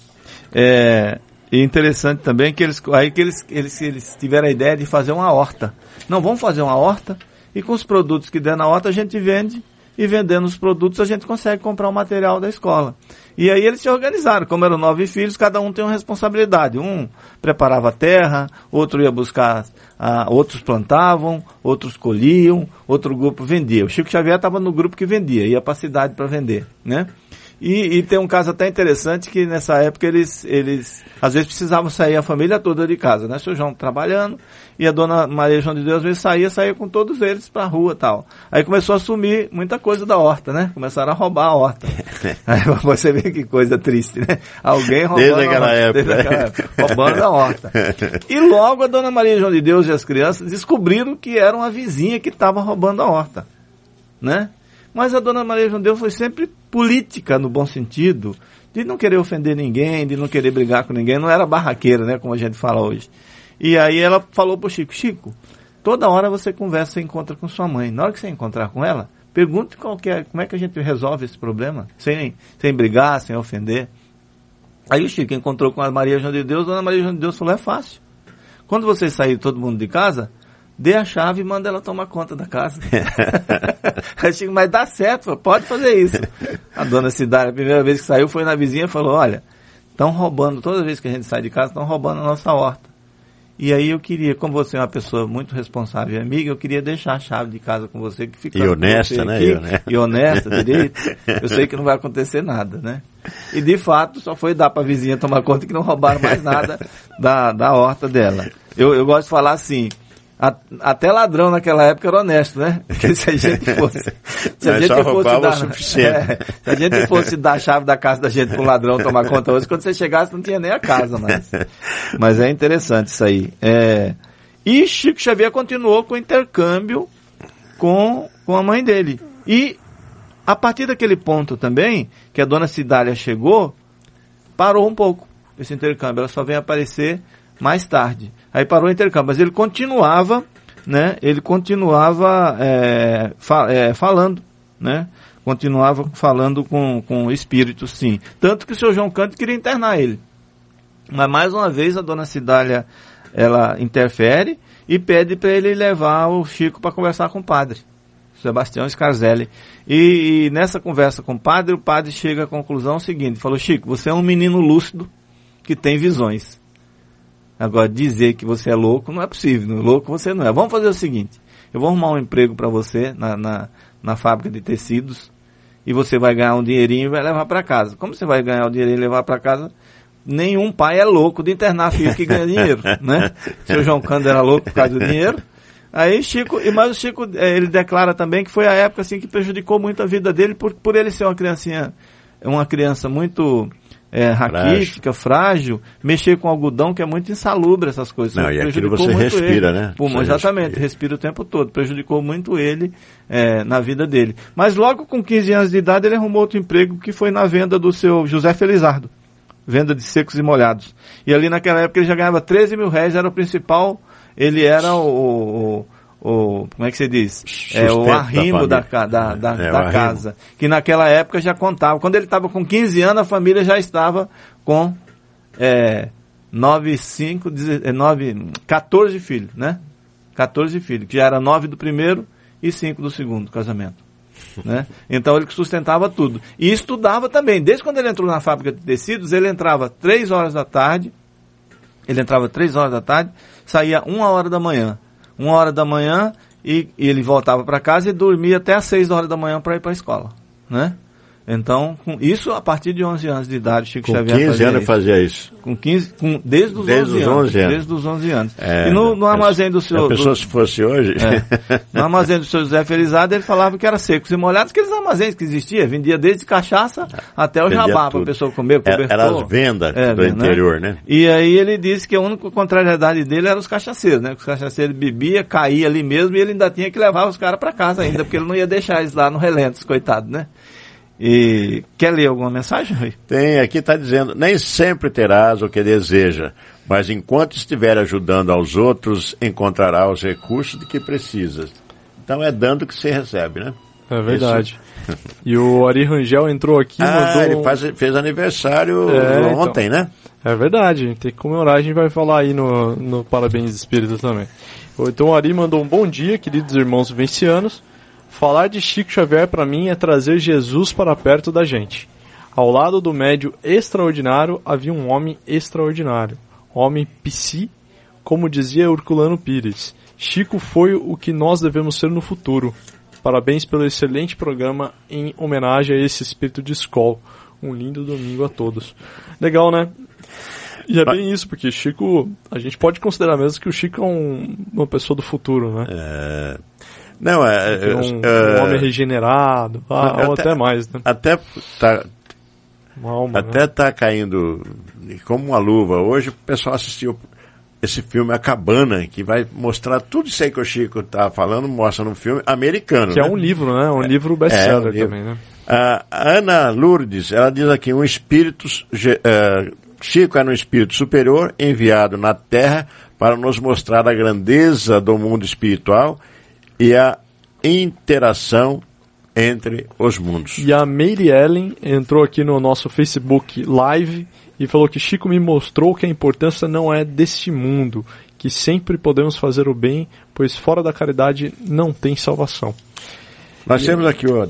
E interessante também que eles tiveram a ideia de fazer uma horta. Não, vamos fazer uma horta e com os produtos que der na horta a gente vende. E vendendo os produtos a gente consegue comprar o material da escola. E aí eles se organizaram, como eram 9 filhos, cada um tem uma responsabilidade. Um preparava a terra, outro ia buscar, outros plantavam, outros colhiam, outro grupo vendia. O Chico Xavier estava no grupo que vendia, ia para a cidade para vender, né? E tem um caso até interessante que nessa época eles às vezes precisavam sair a família toda de casa, né? O seu João trabalhando e a dona Maria João de Deus às vezes saía com todos eles pra rua e tal. Aí começou a sumir muita coisa da horta, né? Começaram a roubar a horta. Aí você vê que coisa triste, né? Alguém roubando desde aquela época, roubando a horta. E logo a dona Maria João de Deus e as crianças descobriram que era uma vizinha que estava roubando a horta, né? Mas a dona Maria João de Deus foi sempre política, no bom sentido, de não querer ofender ninguém, de não querer brigar com ninguém, não era barraqueira, né, como a gente fala hoje. E aí ela falou pro Chico, Chico, toda hora você conversa, você encontra com sua mãe. Na hora que você encontrar com ela, pergunte como é que a gente resolve esse problema, sem brigar, sem ofender. Aí o Chico encontrou com a Maria João de Deus, a dona Maria João de Deus falou, é fácil. Quando vocês saírem todo mundo de casa, dê a chave e manda ela tomar conta da casa. Aí Chico, mas dá certo, pode fazer isso. A dona Cidália, a primeira vez que saiu, foi na vizinha e falou, olha, estão roubando, toda vez que a gente sai de casa, estão roubando a nossa horta. E aí eu queria, como você é uma pessoa muito responsável e amiga, eu queria deixar a chave de casa com você. Que fica e honesta, né? E honesta, direito. Eu sei que não vai acontecer nada, né? E de fato, só foi dar para a vizinha tomar conta que não roubaram mais nada da horta dela. Eu gosto de falar assim, até ladrão naquela época era honesto, né? Porque se a gente fosse se a gente fosse dar a chave da casa da gente para um ladrão tomar conta hoje, quando você chegasse não tinha nem a casa mais. Mas é interessante isso aí. E Chico Xavier continuou com o intercâmbio com a mãe dele. E a partir daquele ponto também, que a dona Cidália chegou, parou um pouco esse intercâmbio. Ela só vem aparecer mais tarde. Aí parou o intercâmbio, mas ele continuava, né? Ele continuava falando, né? Continuava falando com o espírito, sim. Tanto que o seu João Canto queria internar ele. Mas mais uma vez a dona Cidália, ela interfere e pede para ele levar o Chico para conversar com o padre, Sebastião Scarzelli. E nessa conversa com o padre chega à conclusão seguinte, falou, Chico, você é um menino lúcido que tem visões. Agora, dizer que você é louco não é possível. Louco você não é. Vamos fazer o seguinte. Eu vou arrumar um emprego para você na fábrica de tecidos e você vai ganhar um dinheirinho e vai levar para casa. Como você vai ganhar o dinheirinho e levar para casa? Nenhum pai é louco de internar filho que ganha dinheiro, né? Seu João Cândido era louco por causa do dinheiro. Aí mas o Chico, ele declara também que foi a época assim, que prejudicou muito a vida dele por ele ser uma criança muito... raquítica, frágil, mexer com algodão, que é muito insalubre, essas coisas. Não, e aquilo você respira, ele, né? Exatamente, respira o tempo todo. Prejudicou muito ele na vida dele. Mas logo com 15 anos de idade, ele arrumou outro emprego, que foi na venda do seu José Felizardo. Venda de secos e molhados. E ali naquela época ele já ganhava 13 mil reais, era o principal, ele era como é que se diz? O arrimo da casa. Que naquela época já contava. Quando ele estava com 15 anos, a família já estava com 14 filhos, né? 14 filhos, que já era 9 do primeiro e 5 do segundo casamento. Né? Então ele sustentava tudo. E estudava também. Desde quando ele entrou na fábrica de tecidos, ele entrava 3 horas da tarde, saía 1 hora da manhã. 1 hora da manhã e ele voltava para casa e dormia até às 6 horas da manhã para ir para a escola, né? Então, isso a partir de 11 anos de idade, Chico com Xavier 15 anos fazia isso. Desde os 11 anos. Desde os 11 anos. É, e no armazém do seu... A pessoa, se fosse hoje... No armazém do seu José Felizardo, ele falava que era secos e molhados, aqueles armazéns que existiam, vendia desde cachaça até o jabá para a pessoa comer, cobertor. Era as vendas do interior, né? E aí ele disse que a única contrariedade dele era os cachaceiros, né? Os cachaceiros bebia, caía ali mesmo e ele ainda tinha que levar os caras para casa ainda, porque ele não ia deixar eles lá no relento, coitado, né? E quer ler alguma mensagem, Rui? Tem, aqui está dizendo, nem sempre terás o que deseja, mas enquanto estiver ajudando aos outros, encontrará os recursos de que precisas. Então é dando que se recebe, né? É verdade. Isso. E o Ari Rangel entrou aqui e mandou... ele fez aniversário ontem, então, né? É verdade, a gente tem que comemorar, a gente vai falar aí no Parabéns Espírita também. Então o Ari mandou um bom dia, queridos irmãos vivencianos. Falar de Chico Xavier para mim é trazer Jesus para perto da gente. Ao lado do médio extraordinário havia um homem extraordinário. Homem psi, como dizia Herculano Pires. Chico foi o que nós devemos ser no futuro. Parabéns pelo excelente programa em homenagem a esse espírito de escola. Um lindo domingo a todos. Legal, né? E é bem isso, porque Chico, a gente pode considerar mesmo que o Chico é uma pessoa do futuro, né? Não, um homem regenerado, ou até mais, né? Até tá caindo como uma luva. Hoje o pessoal assistiu esse filme A Cabana, que vai mostrar tudo isso aí que o Chico tá falando, mostra num filme americano. Que é um livro, né? Um livro best-seller também, né? A Ana Lourdes, ela diz aqui, Chico era um espírito superior enviado na Terra para nos mostrar a grandeza do mundo espiritual e a interação entre os mundos. E a Mary Ellen entrou aqui no nosso Facebook Live e falou que Chico me mostrou que a importância não é deste mundo, que sempre podemos fazer o bem, pois fora da caridade não tem salvação. Nós temos aqui o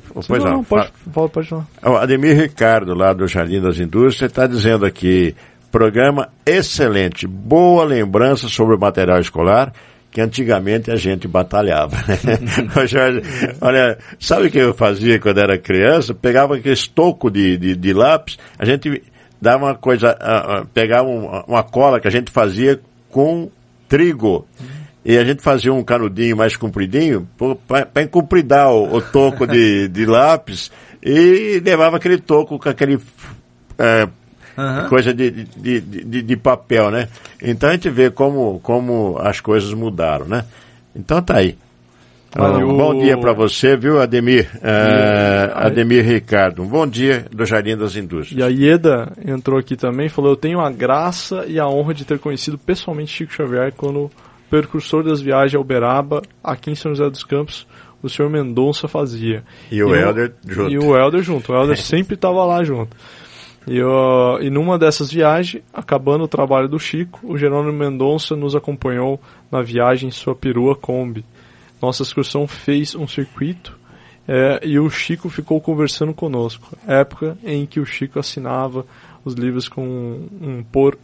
Ademir Ricardo, lá do Jardim das Indústrias, está dizendo aqui, programa excelente, boa lembrança sobre o material escolar, que antigamente a gente batalhava. Jorge, olha, sabe o que eu fazia quando era criança? Pegava aquele estoco de lápis, a gente dava uma coisa, pegava uma cola que a gente fazia com trigo, e a gente fazia um canudinho mais compridinho para encompridar o toco de lápis, e levava aquele toco com aquele coisa de papel, né? Então a gente vê como as coisas mudaram, né? Então tá aí. Bom dia para você, viu, Ademir? Ademir Ricardo. Um bom dia do Jardim das Indústrias. E a Ieda entrou aqui também e falou: eu tenho a graça e a honra de ter conhecido pessoalmente Chico Xavier quando precursor das viagens a Uberaba, aqui em São José dos Campos, o senhor Mendonça fazia. E o Helder junto. E o Helder junto. O Helder sempre estava lá junto. E numa dessas viagens, acabando o trabalho do Chico, o Jerônimo Mendonça nos acompanhou na viagem em sua perua Kombi. Nossa excursão fez um circuito e o Chico ficou conversando conosco. Época em que o Chico assinava os livros com um por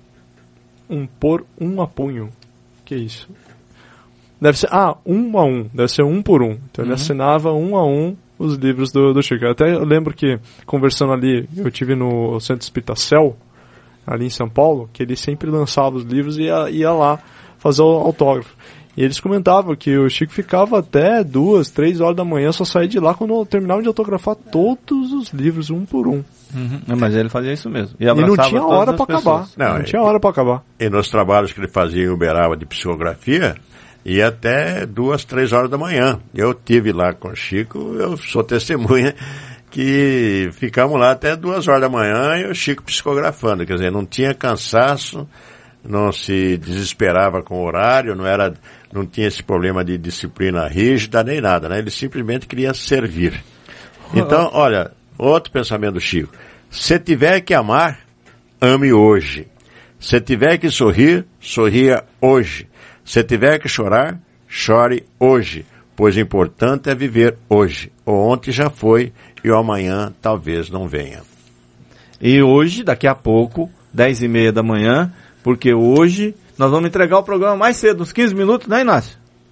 a punho. Que isso? Deve ser, 1 a 1. Deve ser 1 por 1. Então ele assinava 1 a 1 os livros do Chico. Até eu lembro que, conversando ali, eu tive no Centro Espírita Céu, ali em São Paulo, que ele sempre lançava os livros e ia lá fazer o autógrafo. E eles comentavam que o Chico ficava até 2, 3 horas da manhã, só saía de lá quando terminava de autografar todos os livros, 1 por 1. Mas ele fazia isso mesmo. E não tinha hora para acabar. Não tinha hora para acabar. E nos trabalhos que ele fazia em Uberaba de psicografia, ia até 2, 3 horas da manhã. Eu tive lá com o Chico, eu sou testemunha, que ficamos lá até 2 horas da manhã e o Chico psicografando. Quer dizer, não tinha cansaço, não se desesperava com o horário, não tinha esse problema de disciplina rígida nem nada, né? Ele simplesmente queria servir. Então, olha, outro pensamento do Chico. Se tiver que amar, ame hoje. Se tiver que sorrir, sorria hoje. Se tiver que chorar, chore hoje, pois o importante é viver hoje. O ontem já foi e o amanhã talvez não venha. E hoje, daqui a pouco, 10h30 da manhã, porque hoje nós vamos entregar o programa mais cedo, uns 15 minutos, né, Inácio?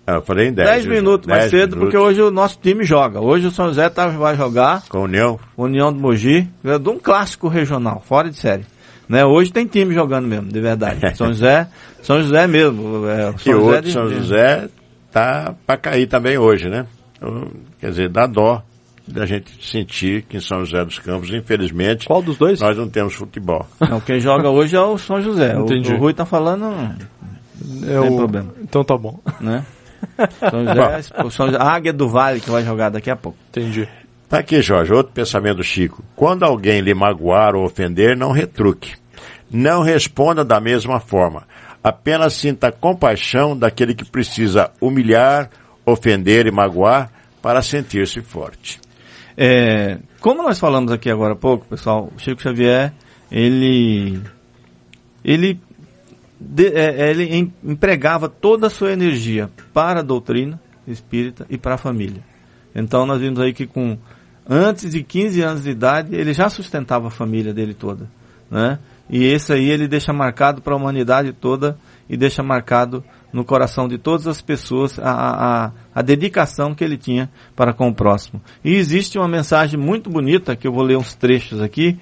Eu falei em 10 minutos mais cedo, porque hoje o nosso time joga. Hoje o São José vai jogar com a União do Mogi, de um clássico regional, fora de série. Né? Hoje tem time jogando mesmo, de verdade. São José mesmo. São José tá para cair também hoje, né? Quer dizer, dá dó da gente sentir que em São José dos Campos, infelizmente, qual dos dois? Nós não temos futebol. Não, quem joga hoje é o São José. O Rui tá falando, não tem problema. Então tá bom. Né? São José, a Águia do Vale que vai jogar daqui a pouco. Entendi. Tá aqui, Jorge, outro pensamento do Chico. Quando alguém lhe magoar ou ofender, não retruque. Não responda da mesma forma. Apenas sinta compaixão daquele que precisa humilhar, ofender e magoar para sentir-se forte. Como nós falamos aqui agora há pouco, pessoal, o Chico Xavier, ele empregava toda a sua energia para a doutrina espírita e para a família. Então nós vimos aí que antes de 15 anos de idade, ele já sustentava a família dele toda, né? E esse aí ele deixa marcado para a humanidade toda e deixa marcado no coração de todas as pessoas a dedicação que ele tinha para com o próximo. E existe uma mensagem muito bonita, que eu vou ler uns trechos aqui,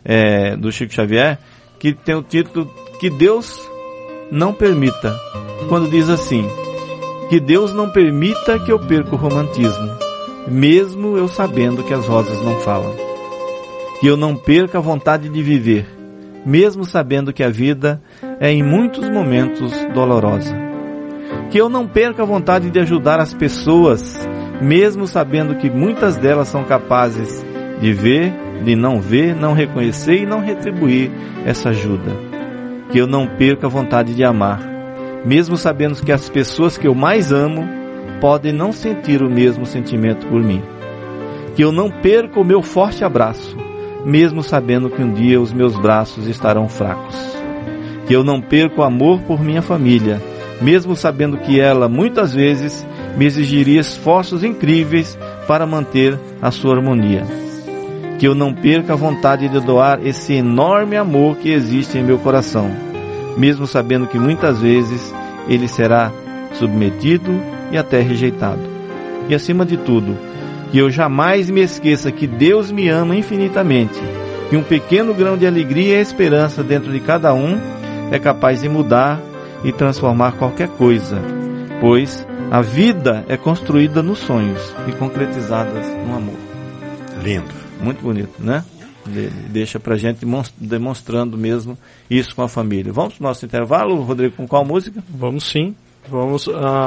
do Chico Xavier, que tem o título Que Deus não permita, quando diz assim: que Deus não permita que eu perca o romantismo, mesmo eu sabendo que as rosas não falam. Que eu não perca a vontade de viver, mesmo sabendo que a vida é em muitos momentos dolorosa. Que eu não perca a vontade de ajudar as pessoas, mesmo sabendo que muitas delas são capazes de ver, de não ver, não reconhecer e não retribuir essa ajuda. Que eu não perca a vontade de amar, mesmo sabendo que as pessoas que eu mais amo podem não sentir o mesmo sentimento por mim. Que eu não perca o meu forte abraço, mesmo sabendo que um dia os meus braços estarão fracos. Que eu não perca o amor por minha família, mesmo sabendo que ela, muitas vezes, me exigiria esforços incríveis para manter a sua harmonia. Que eu não perca a vontade de doar esse enorme amor que existe em meu coração, mesmo sabendo que muitas vezes ele será submetido e até rejeitado. E acima de tudo, que eu jamais me esqueça que Deus me ama infinitamente, que um pequeno grão de alegria e esperança dentro de cada um é capaz de mudar e transformar qualquer coisa, pois a vida é construída nos sonhos e concretizada no amor. Lindo. Muito bonito, né? Deixa pra gente demonstrando mesmo isso com a família. Vamos pro nosso intervalo, Rodrigo, com qual música? Vamos sim. Vamos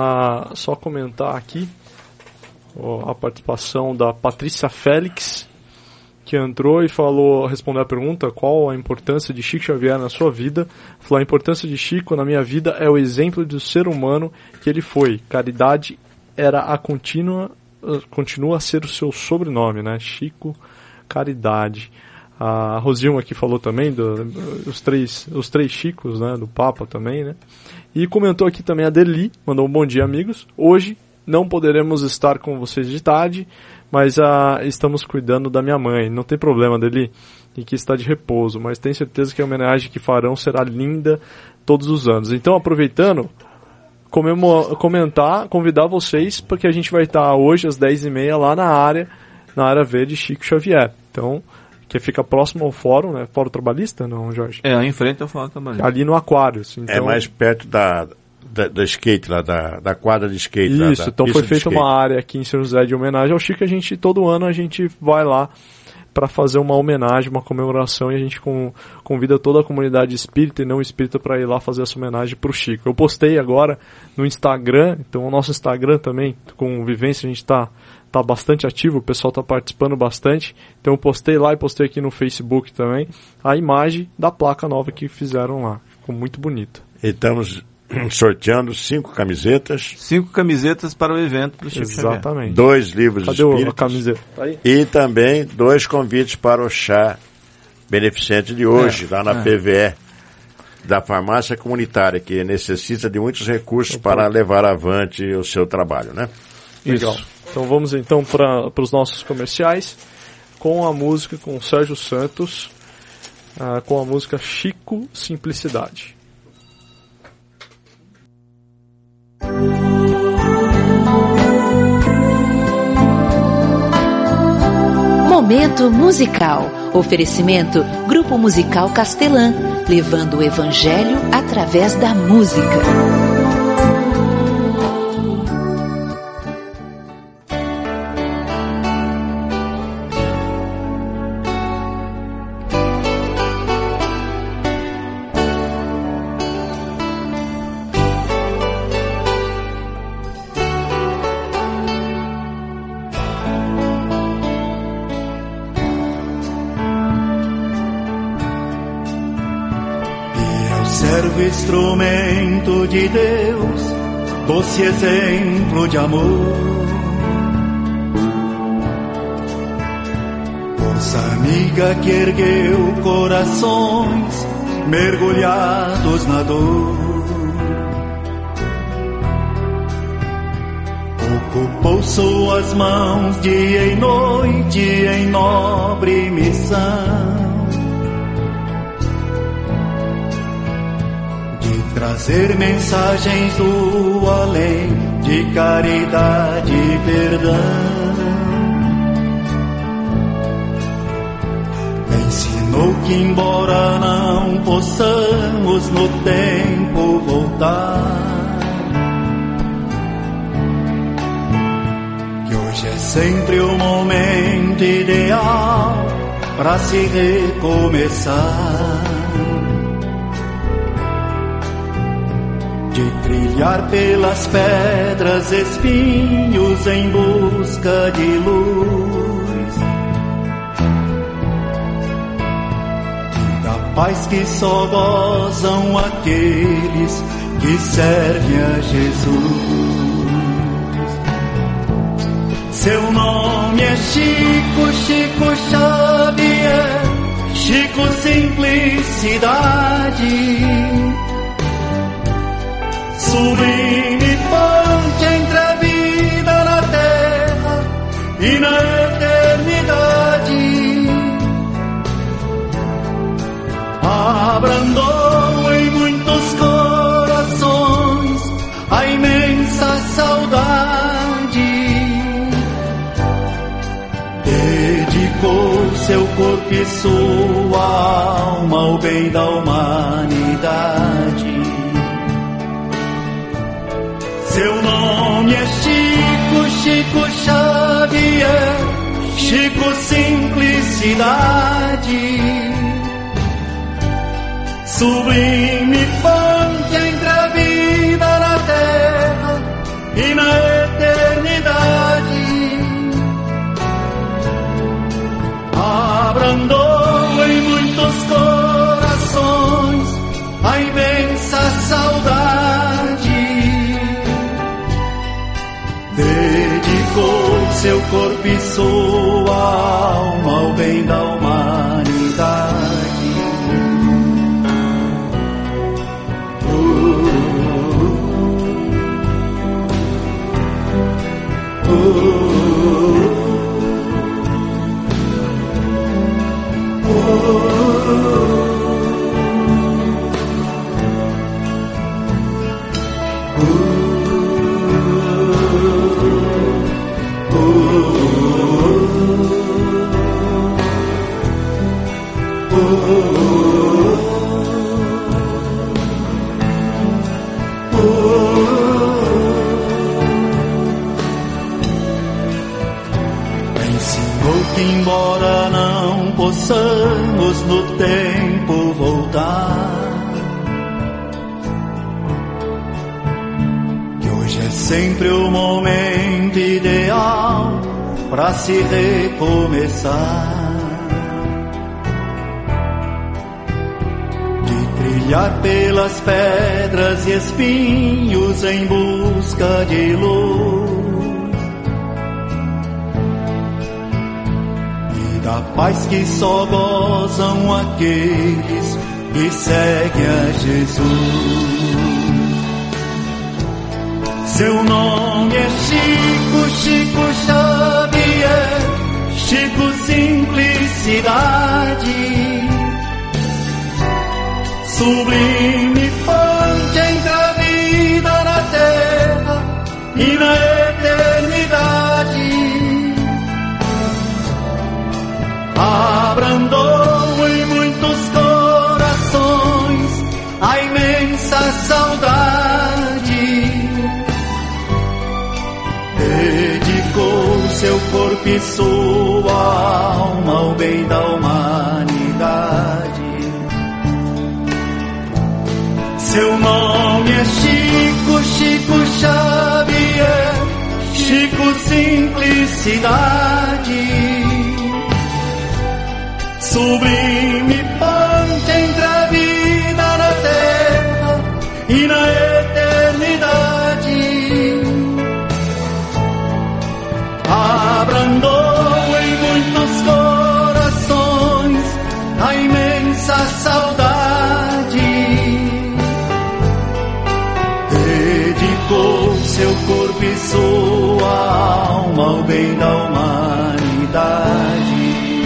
só comentar aqui a participação da Patrícia Félix, que entrou e respondeu a pergunta: qual a importância de Chico Xavier na sua vida? Falou: a importância de Chico na minha vida é o exemplo do ser humano que ele foi. Caridade continua a ser o seu sobrenome, né? Chico Caridade. A Rosilma aqui falou também os três Chicos, né? Do Papa também, né? E comentou aqui também a Deli, mandou um bom dia, amigos. Hoje não poderemos estar com vocês de tarde, mas estamos cuidando da minha mãe. Não tem problema, Deli, e que está de repouso, mas tenho certeza que a homenagem que farão será linda todos os anos. Então, aproveitando, convidar vocês, porque a gente vai estar hoje às 10h30 lá na área verde Chico Xavier. Então, que fica próximo ao fórum, né? Fórum Trabalhista, não, Jorge? Em frente ao Fórum Trabalhista. Ali no Aquários. Então, é mais perto da skate lá, da quadra de skate. Isso, então foi feita uma área aqui em São José de homenagem ao Chico. Todo ano a gente vai lá para fazer uma homenagem, uma comemoração, e a gente convida toda a comunidade espírita e não espírita para ir lá fazer essa homenagem para o Chico. Eu postei agora no Instagram, então o nosso Instagram também, com Vivência, a gente está bastante ativo, o pessoal está participando bastante, então eu postei lá e postei aqui no Facebook também a imagem da placa nova que fizeram lá, ficou muito bonita. E estamos sorteando 5 camisetas. 5 camisetas para o evento do Chico Xavier. Exatamente. 2 livros espíritas. A camiseta? Tá aí. E também 2 convites para o chá beneficente de hoje, lá na PVE, da farmácia comunitária, que necessita de muitos recursos para levar avante o seu trabalho, né? Legal. Isso. Então vamos então para os nossos comerciais, com a música com Sérgio Santos, com a música Chico Simplicidade. Momento musical. Oferecimento Grupo Musical Castelã, levando o Evangelho através da música. Instrumento de Deus, doce exemplo de amor, força amiga que ergueu corações mergulhados na dor, ocupou suas mãos dia e noite em nobre missão, trazer mensagens do além de caridade e perdão. Ensinou que embora não possamos no tempo voltar, que hoje é sempre o momento ideal para se recomeçar, de trilhar pelas pedras espinhos em busca de luz, e da paz que só gozam aqueles que servem a Jesus. Seu nome é Chico, Chico Xavier, Chico Simplicidade, sublime ponte entre a vida na terra e na eternidade. Abrandou em muitos corações a imensa saudade, dedicou seu corpo e sua alma ao bem da humanidade. Seu nome é Chico, Chico Xavier, Chico Simplicidade, sublime fonte entre a vida na terra e na eternidade. Abrandou em muitos corações a imensa saudade, dedicou seu corpo e sua alma ao bem da humanidade. Ensinou que embora não possamos no tempo voltar, que hoje é sempre o momento ideal para se recomeçar, de trilhar pelas pedras e espinhos em busca de luz, da paz que só gozam aqueles que seguem a Jesus. Seu nome é Chico, Chico Xavier, Chico Simplicidade, sublime fonte entre a vida na terra e na eternidade. imensa saudade, dedicou seu corpo e sua alma ao bem da humanidade. Seu nome é Chico, Chico Xavier, Chico Simplicidade, sublime ponte entre a vida na terra e na eternidade. Abrandou em muitos corações a imensa saudade, dedicou seu corpo e sua alma ao bem da humanidade.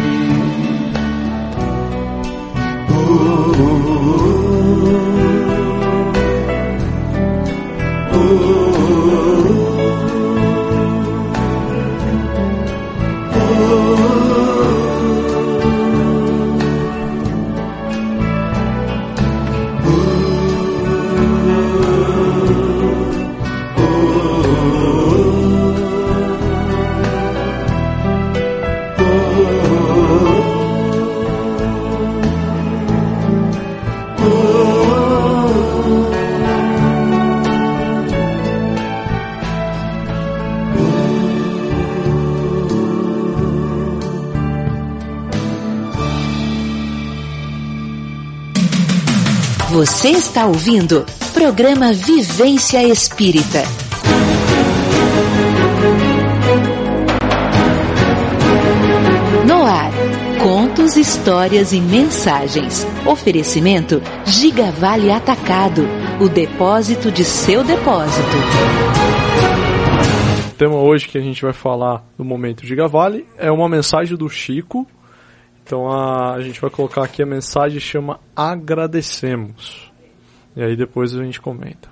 Você está ouvindo programa Vivência Espírita. No ar, contos, histórias e mensagens. Oferecimento Giga Vale Atacado, o depósito de seu depósito. O tema hoje que a gente vai falar no momento Giga Vale é uma mensagem do Chico. Então a gente vai colocar aqui a mensagem, chama Agradecemos. E aí depois a gente comenta.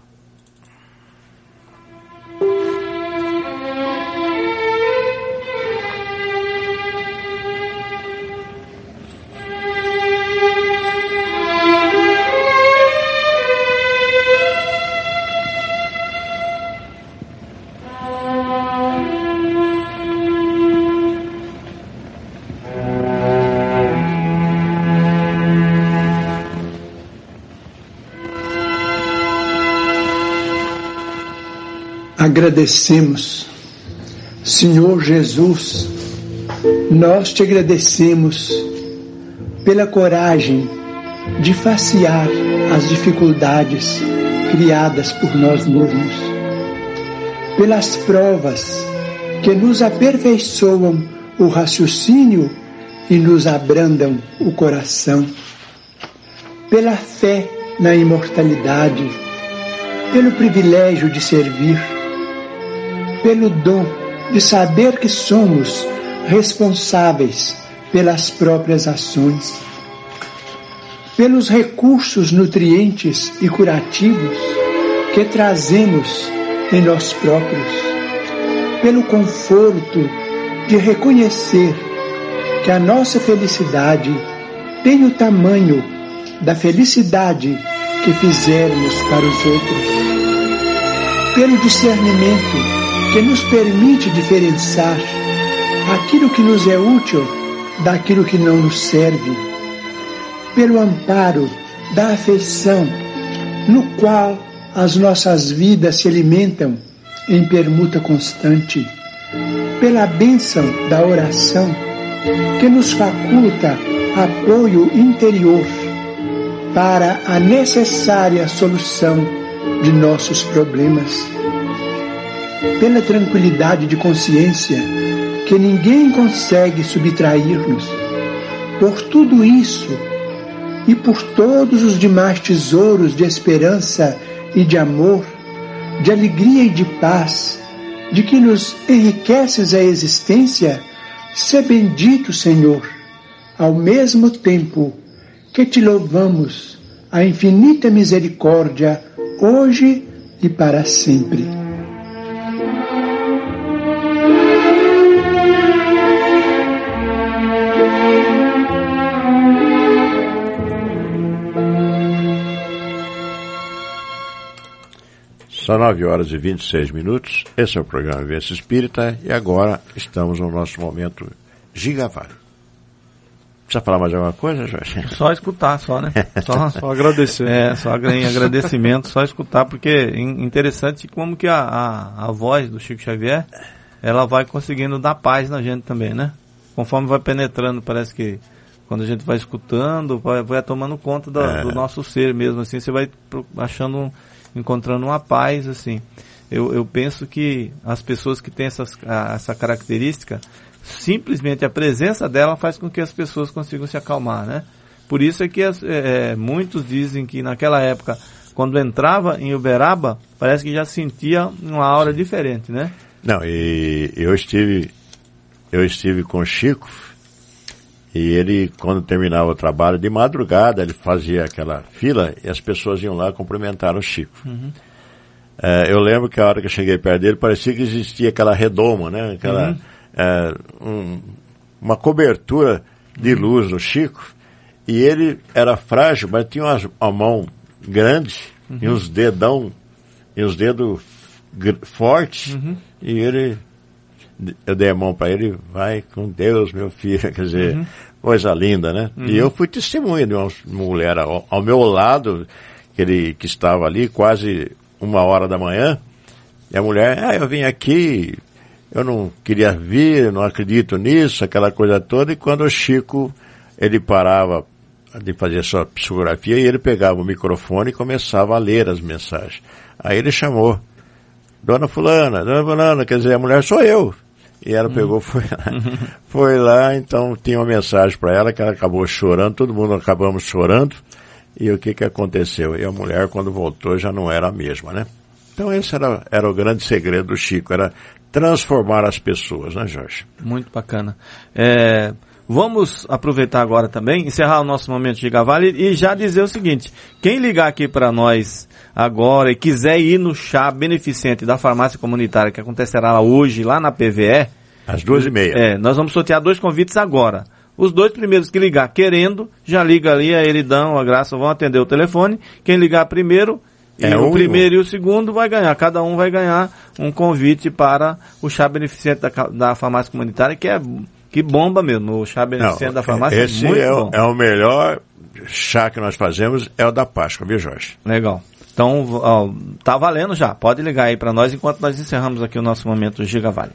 Agradecemos, Senhor Jesus, nós te agradecemos pela coragem de facear as dificuldades criadas por nós mesmos, pelas provas que nos aperfeiçoam o raciocínio e nos abrandam o coração, pela fé na imortalidade, pelo privilégio de servir, pelo dom de saber que somos responsáveis pelas próprias ações, pelos recursos nutrientes e curativos que trazemos em nós próprios, pelo conforto de reconhecer que a nossa felicidade tem o tamanho da felicidade que fizermos para os outros, pelo discernimento que nos permite diferenciar aquilo que nos é útil daquilo que não nos serve, pelo amparo da afeição no qual as nossas vidas se alimentam em permuta constante, pela bênção da oração que nos faculta apoio interior para a necessária solução de nossos problemas, pela tranquilidade de consciência que ninguém consegue subtrair-nos. Por tudo isso e por todos os demais tesouros de esperança e de amor, de alegria e de paz, de que nos enriqueces a existência, sê bendito, Senhor, ao mesmo tempo que te louvamos a infinita misericórdia, hoje e para sempre. São 9h26. Esse é o programa Vivência Espírita e agora estamos no nosso momento Giga Vale. Precisa falar mais alguma coisa, Jorge? Só escutar, só, né? Só agradecer. Só em agradecimento, só escutar, porque é interessante como que a voz do Chico Xavier, ela vai conseguindo dar paz na gente também, né? Conforme vai penetrando, parece que quando a gente vai escutando, vai tomando conta do nosso ser mesmo, assim, você vai encontrando uma paz, assim. Eu penso que as pessoas que têm essa característica, simplesmente a presença dela faz com que as pessoas consigam se acalmar, né? Por isso é que muitos dizem que naquela época, quando entrava em Uberaba, parece que já sentia uma aura diferente, né? Não, e eu estive com o Chico, e ele, quando terminava o trabalho, de madrugada, ele fazia aquela fila e as pessoas iam lá cumprimentar o Chico. Uhum. Eu lembro que a hora que eu cheguei perto dele, parecia que existia aquela redoma, né? Aquela... uma cobertura de luz no Chico, e ele era frágil, mas tinha uma mão grande e uns dedos fortes, e eu dei a mão para ele, vai com Deus, meu filho, quer dizer, coisa linda, né? E eu fui testemunha de uma mulher ao meu lado, que estava ali quase 1h da manhã, e a mulher, eu vim aqui, eu não queria vir, não acredito nisso, aquela coisa toda, e quando o Chico, ele parava de fazer sua psicografia, e ele pegava o microfone e começava a ler as mensagens. Aí ele chamou, Dona Fulana, quer dizer, a mulher sou eu. E ela pegou, foi lá, então tinha uma mensagem para ela, que ela acabou chorando, todo mundo acabamos chorando, e o que aconteceu? E a mulher, quando voltou, já não era a mesma, né? Então esse era o grande segredo do Chico, era transformar as pessoas, né, Jorge? Muito bacana. Vamos aproveitar agora também, encerrar o nosso momento de Gavale e já dizer o seguinte, quem ligar aqui para nós agora e quiser ir no chá beneficente da farmácia comunitária, que acontecerá hoje lá na PVE, às 2h30. Nós vamos sortear 2 convites agora. Os 2 primeiros que ligar querendo, já liga ali, aí eles dão a graça, vão atender o telefone. Quem ligar primeiro, o primeiro e o segundo vai ganhar. Cada um vai ganhar um convite para o chá beneficente da farmácia comunitária, que bomba mesmo. O chá beneficente da farmácia é muito bom. É o melhor chá que nós fazemos, é o da Páscoa, viu, Jorge? Legal. Então, tá valendo já. Pode ligar aí para nós enquanto nós encerramos aqui o nosso momento Giga Vale.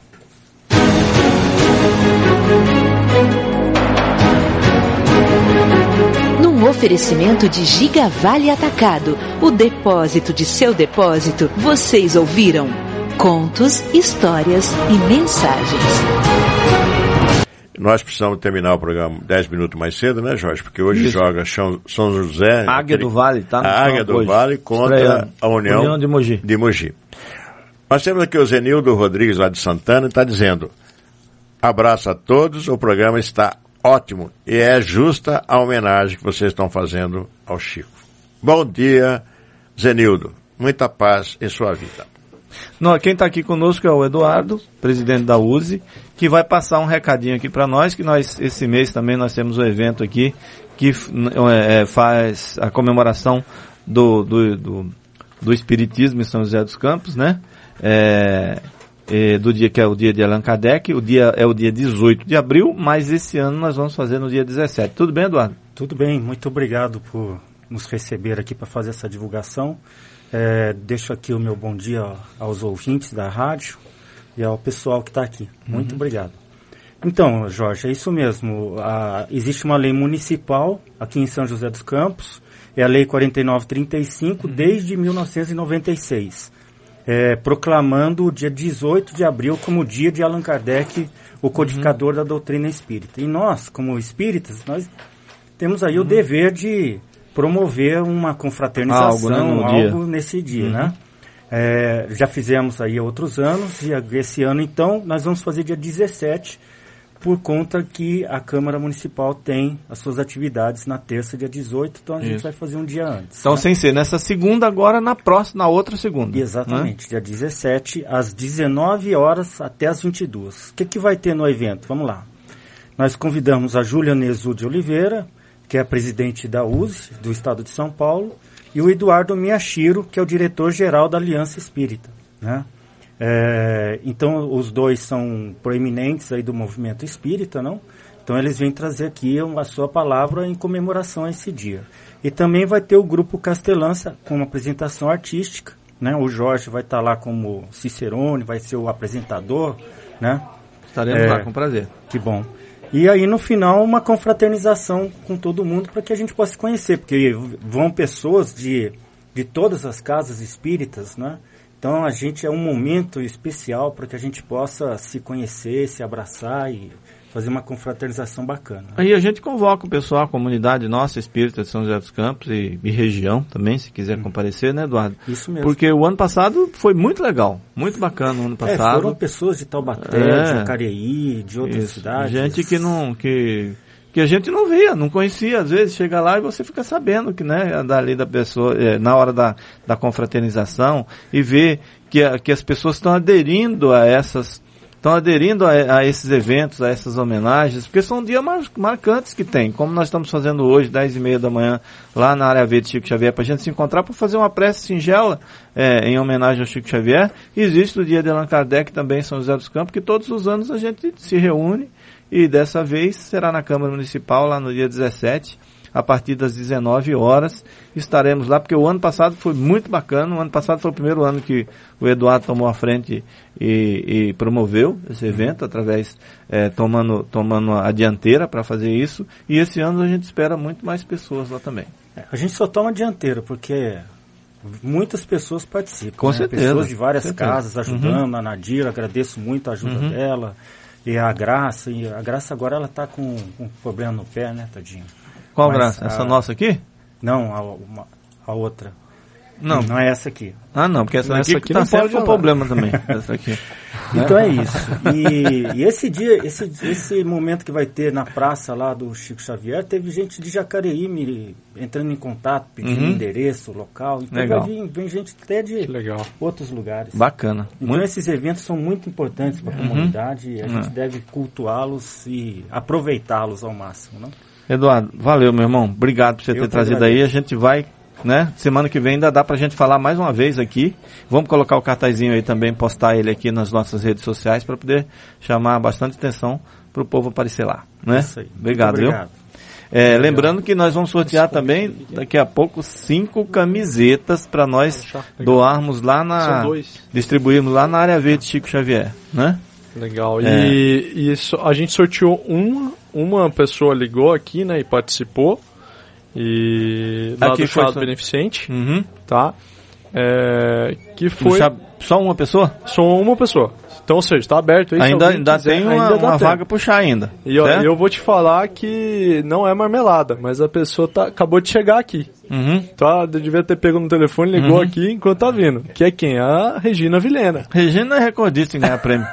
Num oferecimento de Giga Vale Atacado, o depósito de seu depósito, vocês ouviram contos, histórias e mensagens. Nós precisamos terminar o programa 10 minutos mais cedo, né, Jorge? Porque hoje joga São José... Águia do Vale, tá? A Águia do Vale contra a União de Mogi. Nós temos aqui o Zenildo Rodrigues, lá de Santana, e está dizendo: abraço a todos, o programa está ótimo e é justa a homenagem que vocês estão fazendo ao Chico. Bom dia, Zenildo. Muita paz em sua vida. Quem está aqui conosco é o Eduardo, presidente da USE, que vai passar um recadinho aqui para nós, que esse mês também nós temos um evento aqui que faz a comemoração do Espiritismo em São José dos Campos, né? Do dia que é o dia de Allan Kardec, o dia 18 de abril, mas esse ano nós vamos fazer no dia 17. Tudo bem, Eduardo? Tudo bem, muito obrigado por nos receber aqui para fazer essa divulgação. Deixo aqui o meu bom dia aos ouvintes da rádio e ao pessoal que está aqui. Muito obrigado. Então, Jorge, é isso mesmo. Existe uma lei municipal aqui em São José dos Campos, é a Lei 4935, desde 1996, proclamando o dia 18 de abril como o dia de Allan Kardec, o codificador da doutrina espírita. E nós, como espíritas, nós temos aí o dever de promover uma confraternização, algo nesse dia, né? Já fizemos aí outros anos, e esse ano, então, nós vamos fazer dia 17, por conta que a Câmara Municipal tem as suas atividades na terça, dia 18, então a gente vai fazer um dia antes. Então, sem ser nessa segunda, agora na outra segunda. Exatamente, dia 17, às 19 horas até às 22. O que vai ter no evento? Vamos lá. Nós convidamos a Júlia Nezu de Oliveira, que é a presidente da USE, do Estado de São Paulo, e o Eduardo Miyashiro, que é o diretor-geral da Aliança Espírita, né? Então, os dois são proeminentes aí do movimento espírita, não? Então, eles vêm trazer aqui a sua palavra em comemoração a esse dia. E também vai ter o grupo Castelança com uma apresentação artística, né? O Jorge vai estar lá como Cicerone, vai ser o apresentador, né? Estaremos lá, com prazer. Que bom. E aí, no final, uma confraternização com todo mundo para que a gente possa se conhecer, porque vão pessoas de todas as casas espíritas, né? Então, a gente é um momento especial para que a gente possa se conhecer, se abraçar e fazer uma confraternização bacana. Aí a gente convoca o pessoal, a comunidade nossa espírita de São José dos Campos e região também, se quiser comparecer, né, Eduardo? Isso mesmo. Porque o ano passado foi muito legal, muito bacana o ano passado. Foram pessoas de Taubaté, de Jacareí, de outras cidades. Gente que a gente não via, não conhecia, às vezes chega lá e você fica sabendo que, né, dali da pessoa, na hora da confraternização, e ver que as pessoas estão aderindo a esses eventos, a essas homenagens, porque são dias marcantes que tem, como nós estamos fazendo hoje, 10h30 da manhã, lá na área V de Chico Xavier, para a gente se encontrar para fazer uma prece singela em homenagem ao Chico Xavier. Existe o dia de Allan Kardec também em São José dos Campos, que todos os anos a gente se reúne, e dessa vez será na Câmara Municipal, lá no dia 17, a partir das 19 horas, estaremos lá, porque o ano passado foi muito bacana. O ano passado foi o primeiro ano que o Eduardo tomou a frente e promoveu esse evento, através, tomando a dianteira para fazer isso, e esse ano a gente espera muito mais pessoas lá também. A gente só toma a dianteira, porque muitas pessoas participam. Com certeza. Pessoas de várias casas ajudando, a Nadira, agradeço muito a ajuda dela, e a Graça agora ela está com um problema no pé, né, tadinho? Qual Graça? Essa nossa aqui? Não, a outra. Não. Não é essa aqui. Ah, não, porque essa aqui está sempre com problema também. Essa aqui. Então é isso. E esse dia, esse momento que vai ter na praça lá do Chico Xavier, teve gente de Jacareí entrando em contato, pedindo endereço, local. Então legal. Vem gente até de outros lugares. Bacana. Então esses eventos são muito importantes para a comunidade e a gente deve cultuá-los e aproveitá-los ao máximo, não? Eduardo, valeu, meu irmão. Obrigado por você ter trazido aí. A gente vai, né? Semana que vem ainda dá pra gente falar mais uma vez aqui. Vamos colocar o cartazinho aí também, postar ele aqui nas nossas redes sociais para poder chamar bastante atenção pro povo aparecer lá, né? Isso aí. Obrigado, viu? Lembrando que nós vamos sortear também daqui a pouco 5 camisetas para nós doarmos lá distribuirmos lá na área verde Chico Xavier, né? Legal. E a gente sorteou uma pessoa ligou aqui, né, e participou. E lá do Chá Beneficente, tá? Que foi... Só uma pessoa? Só uma pessoa. Então, ou seja, está aberto aí. Ainda tem uma vaga para chá ainda. E eu vou te falar que não é marmelada, mas a pessoa acabou de chegar aqui. Tá? Devia ter pego no telefone, ligou aqui enquanto tá vindo. Que é quem? A Regina Vilhena. Regina é recordista em ganhar prêmio.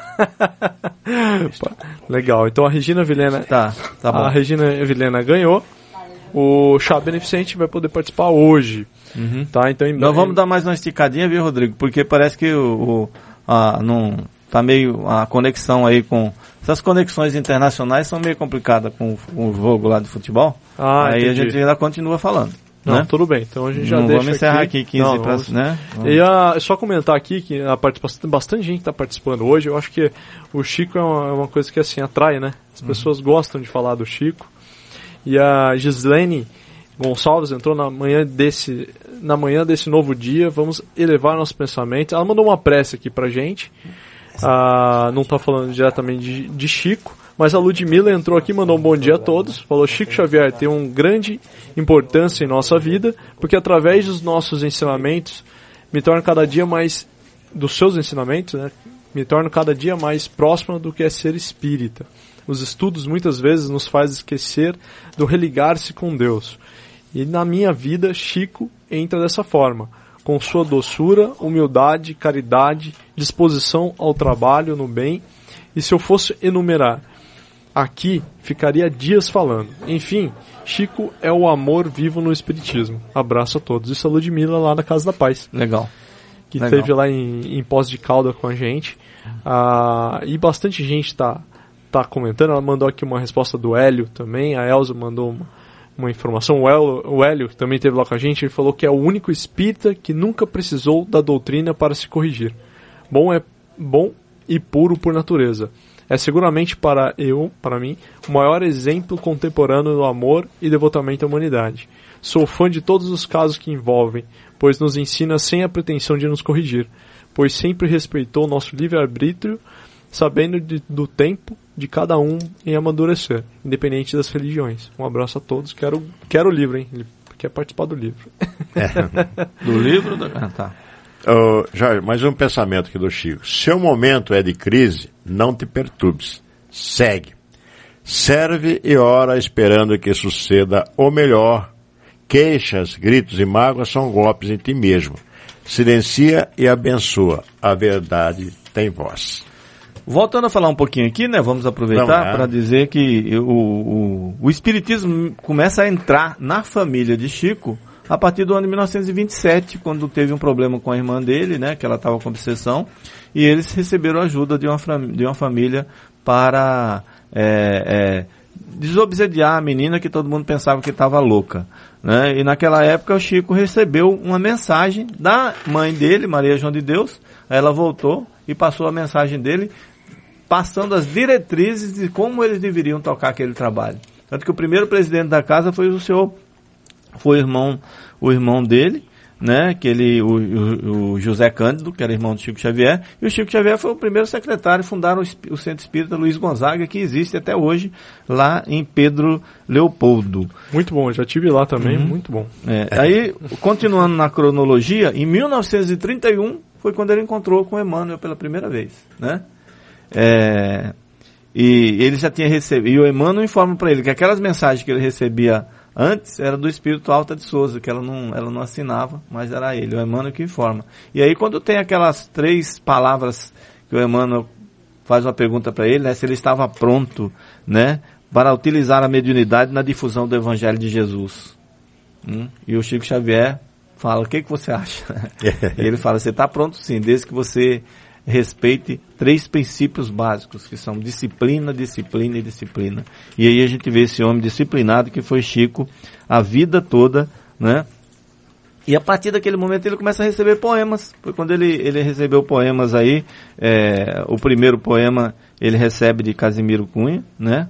Legal. Então a Regina Vilhena... Tá bom. A Regina Vilhena ganhou. O Chá Beneficente vai poder participar hoje. Tá? Então, nós vamos dar mais uma esticadinha, viu, Rodrigo? Porque parece que não tá meio a conexão aí com... Essas conexões internacionais são meio complicadas com o jogo lá de futebol. Aí entendi. a gente ainda continua falando. Não, né? Tudo bem. Então a gente já não deixa vamos encerrar aqui 15 para... Né? E só comentar aqui que a participação, tem bastante gente que está participando hoje. Eu acho que o Chico é uma coisa que assim atrai, né? As pessoas gostam de falar do Chico. E a Gislene Gonçalves entrou na manhã desse novo dia. Vamos elevar nossos pensamentos. Ela mandou uma prece aqui pra gente. Não está falando diretamente de Chico, mas a Ludmila entrou aqui e mandou um bom dia a todos. Falou: Chico Xavier tem uma grande importância em nossa vida, porque através dos nossos ensinamentos me torna cada dia mais, dos seus ensinamentos, né, me torno cada dia mais próximo do que é ser espírita. Os estudos muitas vezes nos faz esquecer do religar-se com Deus. E na minha vida, Chico entra dessa forma, com sua doçura, humildade, caridade, disposição ao trabalho no bem. E se eu fosse enumerar aqui, ficaria dias falando. Enfim, Chico é o amor vivo no Espiritismo. Abraço a todos. Isso é a Ludmila lá na Casa da Paz. Legal. Que esteve lá em Poços de Caldas com a gente. E bastante gente tá comentando. Ela mandou aqui uma resposta do Hélio também. A Elza mandou uma informação, o Hélio, que também esteve lá com a gente, ele falou que é o único espírita que nunca precisou da doutrina para se corrigir. Bom e puro por natureza. É seguramente para mim, o maior exemplo contemporâneo do amor e devotamento à humanidade. Sou fã de todos os casos que envolvem, pois nos ensina sem a pretensão de nos corrigir, pois sempre respeitou nosso livre-arbítrio, sabendo do tempo de cada um em amadurecer, independente das religiões. Um abraço a todos. Quero o livro, hein? Ele quer participar do livro. Do livro? Tá. Jorge, mais um pensamento aqui do Chico. Seu momento é de crise, não te perturbes. Segue. Serve e ora esperando que suceda o melhor. Queixas, gritos e mágoas são golpes em ti mesmo. Silencia e abençoa. A verdade tem voz. Voltando a falar um pouquinho aqui, né? Vamos aproveitar para dizer que o espiritismo começa a entrar na família de Chico a partir do ano de 1927, quando teve um problema com a irmã dele, né? Que ela estava com obsessão, e eles receberam ajuda de uma família para desobsediar a menina que todo mundo pensava que estava louca, né? E naquela época o Chico recebeu uma mensagem da mãe dele, Maria João de Deus. Ela voltou e passou a mensagem dele, passando as diretrizes de como eles deveriam tocar aquele trabalho. Tanto que o primeiro presidente da casa foi o irmão dele, né? O José Cândido, que era irmão do Chico Xavier, e o Chico Xavier foi o primeiro secretário, fundaram o Centro Espírita Luiz Gonzaga, que existe até hoje lá em Pedro Leopoldo. Muito bom, eu já estive lá também, muito bom. Aí, continuando na cronologia, em 1931 foi quando ele encontrou com Emmanuel pela primeira vez, né? E ele já tinha recebido, e o Emmanuel informa para ele que aquelas mensagens que ele recebia antes era do Espírito Alta de Souza, que ela não assinava, mas era ele, o Emmanuel que informa. E aí quando tem aquelas 3 palavras que o Emmanuel faz uma pergunta para ele, né, se ele estava pronto, né, para utilizar a mediunidade na difusão do Evangelho de Jesus. E o Chico Xavier fala, o que você acha? E ele fala, você está pronto sim, desde que você respeite 3 princípios básicos, que são disciplina, disciplina e disciplina. E aí a gente vê esse homem disciplinado que foi Chico a vida toda, né? E a partir daquele momento ele começa a receber poemas. Foi quando ele recebeu poemas aí, o primeiro poema ele recebe de Casimiro Cunha, né?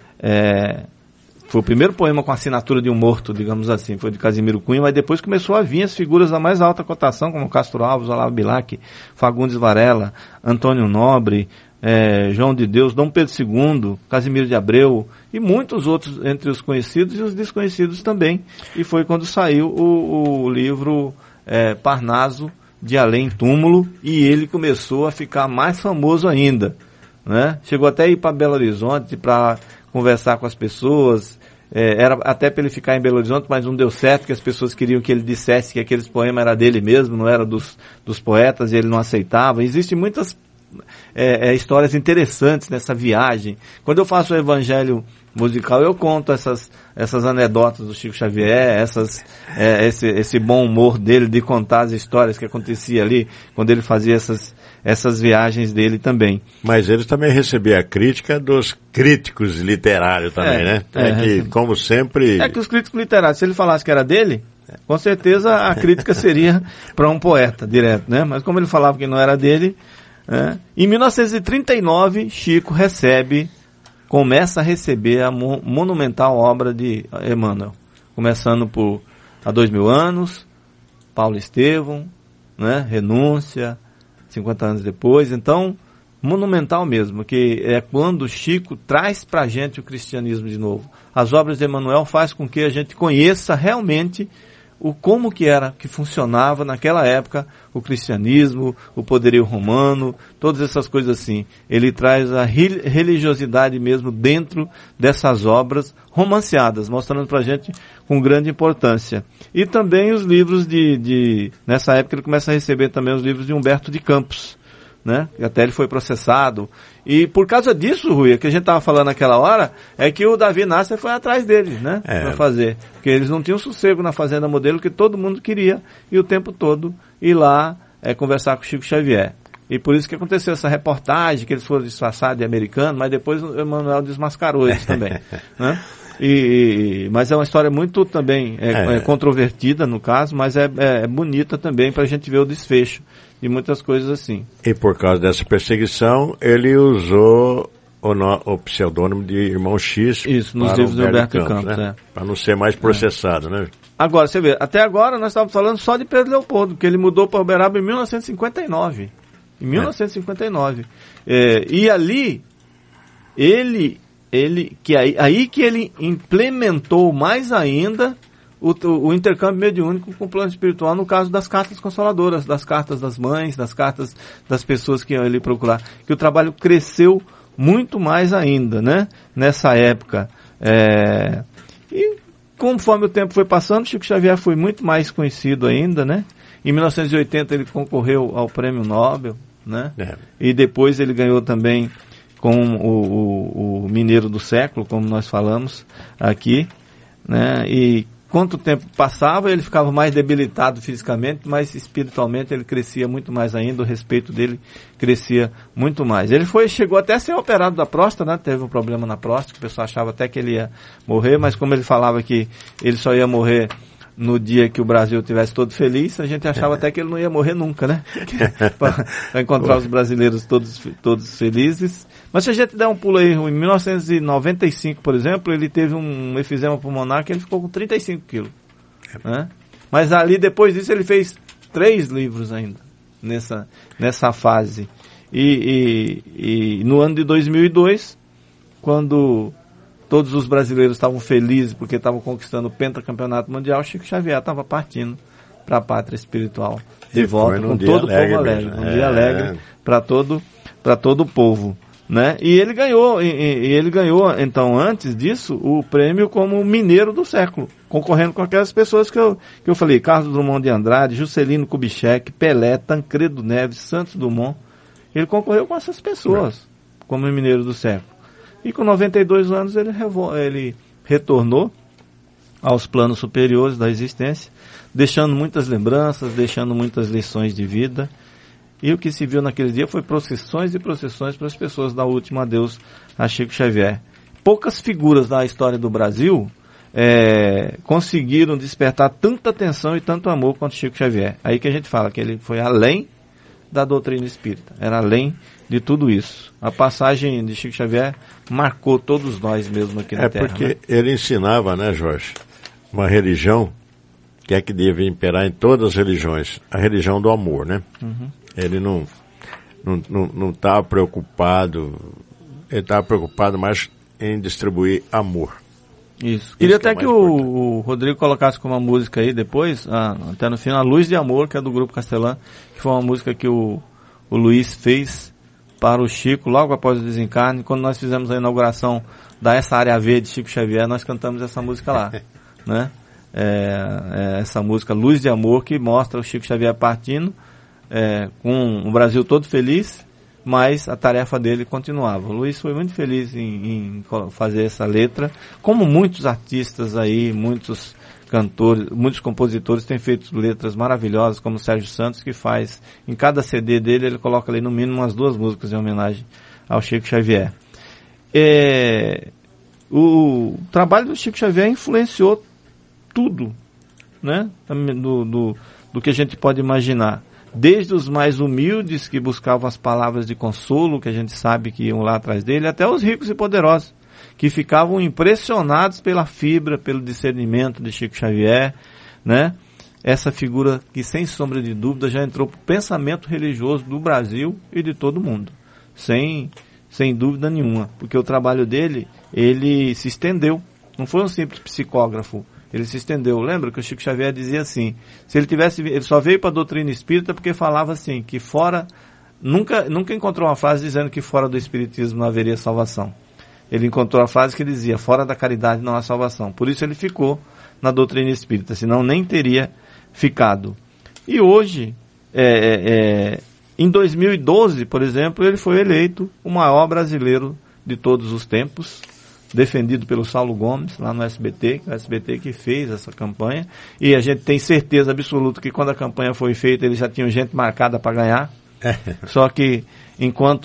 Foi o primeiro poema com assinatura de um morto, digamos assim, foi de Casimiro Cunha, mas depois começou a vir as figuras da mais alta cotação, como Castro Alves, Olavo Bilac, Fagundes Varela, Antônio Nobre, João de Deus, Dom Pedro II, Casimiro de Abreu, e muitos outros entre os conhecidos e os desconhecidos também. E foi quando saiu o livro Parnaso de Além Túmulo, e ele começou a ficar mais famoso ainda, né? Chegou até a ir para Belo Horizonte para conversar com as pessoas, era até para ele ficar em Belo Horizonte, mas não deu certo, que as pessoas queriam que ele dissesse que aqueles poemas eram dele mesmo, não era dos poetas, e ele não aceitava. Existem muitas histórias interessantes nessa viagem. Quando eu faço o Evangelho musical, eu conto essas anedotas do Chico Xavier, esse bom humor dele de contar as histórias que acontecia ali, quando ele fazia essas viagens dele também. Mas ele também recebia a crítica dos críticos literários também, né? Que, como sempre... que os críticos literários, se ele falasse que era dele, com certeza a crítica seria para um poeta direto, né? Mas como ele falava que não era dele, em 1939, Chico começa a receber a monumental obra de Emmanuel, começando por Há 2000 anos, Paulo Estevão, né? Renúncia, 50 anos depois. Então, monumental mesmo, que é quando Chico traz para a gente o cristianismo de novo. As obras de Emmanuel faz com que a gente conheça realmente como que funcionava naquela época o cristianismo, o poderio romano, todas essas coisas assim. Ele traz a religiosidade mesmo dentro dessas obras romanceadas, mostrando pra gente com grande importância. E também os livros nessa época ele começa a receber também os livros de Humberto de Campos, né? Até ele foi processado. E por causa disso, Rui, que a gente estava falando naquela hora, é que o Davi Nasser foi atrás dele, né? Para fazer. Porque eles não tinham sossego na Fazenda Modelo, que todo mundo queria, e o tempo todo ir lá conversar com o Chico Xavier. E por isso que aconteceu essa reportagem, que eles foram disfarçados de americano, mas depois o Emmanuel desmascarou eles também, né? Mas é uma história muito também controvertida no caso, mas é bonita também para a gente ver o desfecho e muitas coisas assim. E por causa dessa perseguição, ele usou o pseudônimo de Irmão X. Isso, nos livros do Humberto Campos, né? Para não ser mais processado, né? Agora, você vê, até agora nós estávamos falando só de Pedro Leopoldo, que ele mudou para Uberaba em 1959. Em 1959. E ali, aí que ele implementou mais ainda o intercâmbio mediúnico com o plano espiritual, no caso das cartas consoladoras, das cartas das mães, das cartas das pessoas que iam ali procurar. Que o trabalho cresceu muito mais ainda, né? Nessa época. E conforme o tempo foi passando, Chico Xavier foi muito mais conhecido ainda, né? Em 1980 ele concorreu ao Prêmio Nobel, né? E depois ele ganhou também com o Mineiro do Século, como nós falamos aqui, né? E quanto tempo passava, ele ficava mais debilitado fisicamente, mas espiritualmente ele crescia muito mais ainda, o respeito dele crescia muito mais. Ele chegou até a ser operado da próstata, né? Teve um problema na próstata, o pessoal achava até que ele ia morrer, mas como ele falava que ele só ia morrer no dia que o Brasil estivesse todo feliz, a gente achava até que ele não ia morrer nunca, né? Para encontrar os brasileiros todos felizes. Mas se a gente der um pulo aí, em 1995, por exemplo, ele teve um efizema pulmonar que ele ficou com 35 quilos. Né? Mas ali, depois disso, ele fez 3 livros ainda, nessa fase. E no ano de 2002, quando todos os brasileiros estavam felizes porque estavam conquistando o pentacampeonato mundial, Chico Xavier estava partindo para a pátria espiritual de volta, com todo o povo alegre. Um dia alegre para todo o povo. Né? E ele ganhou, então, antes disso, o prêmio como Mineiro do Século, concorrendo com aquelas pessoas que eu falei, Carlos Drummond de Andrade, Juscelino Kubitschek, Pelé, Tancredo Neves, Santos Dumont. Ele concorreu com essas pessoas como Mineiro do Século. E com 92 anos ele retornou aos planos superiores da existência, deixando muitas lembranças, deixando muitas lições de vida. E o que se viu naquele dia foi procissões e procissões para as pessoas dar o último adeus a Chico Xavier. Poucas figuras da história do Brasil conseguiram despertar tanta atenção e tanto amor quanto Chico Xavier. Aí que a gente fala que ele foi além da doutrina espírita, era além de tudo isso. A passagem de Chico Xavier marcou todos nós mesmo aqui na Terra. Porque ele ensinava, né, Jorge, uma religião que é que deve imperar em todas as religiões, a religião do amor, né? Uhum. Ele não estava preocupado, ele estava preocupado mais em distribuir amor. Isso. Queria até que o Rodrigo colocasse como uma música aí depois, até no final, A Luz de Amor, que é do Grupo Castelã, que foi uma música que o Luiz fez para o Chico, logo após o desencarne. Quando nós fizemos a inauguração dessa área V de Chico Xavier, nós cantamos essa música lá, né? Essa música Luz de Amor, que mostra o Chico Xavier partindo, com o Brasil todo feliz, mas a tarefa dele continuava. O Luiz foi muito feliz em fazer essa letra, como muitos artistas aí, muitos cantores, muitos compositores têm feito letras maravilhosas, como o Sérgio Santos, que faz, em cada CD dele, ele coloca ali no mínimo umas 2 músicas em homenagem ao Chico Xavier. O trabalho do Chico Xavier influenciou tudo, né? Do que a gente pode imaginar. Desde os mais humildes que buscavam as palavras de consolo, que a gente sabe que iam lá atrás dele, até os ricos e poderosos, que ficavam impressionados pela fibra, pelo discernimento de Chico Xavier, né? Essa figura que, sem sombra de dúvida, já entrou para o pensamento religioso do Brasil e de todo mundo, sem dúvida nenhuma, porque o trabalho dele, ele se estendeu, não foi um simples psicógrafo. Ele se estendeu. Lembra que o Chico Xavier dizia assim, ele só veio para a doutrina espírita porque falava assim, que fora, nunca encontrou uma frase dizendo que fora do espiritismo não haveria salvação. Ele encontrou a frase que dizia, fora da caridade não há salvação. Por isso ele ficou na doutrina espírita, senão nem teria ficado. E hoje, em 2012, por exemplo, ele foi eleito o maior brasileiro de todos os tempos, defendido pelo Saulo Gomes, lá no SBT, o SBT que fez essa campanha, e a gente tem certeza absoluta que quando a campanha foi feita, eles já tinham gente marcada para ganhar, só que enquanto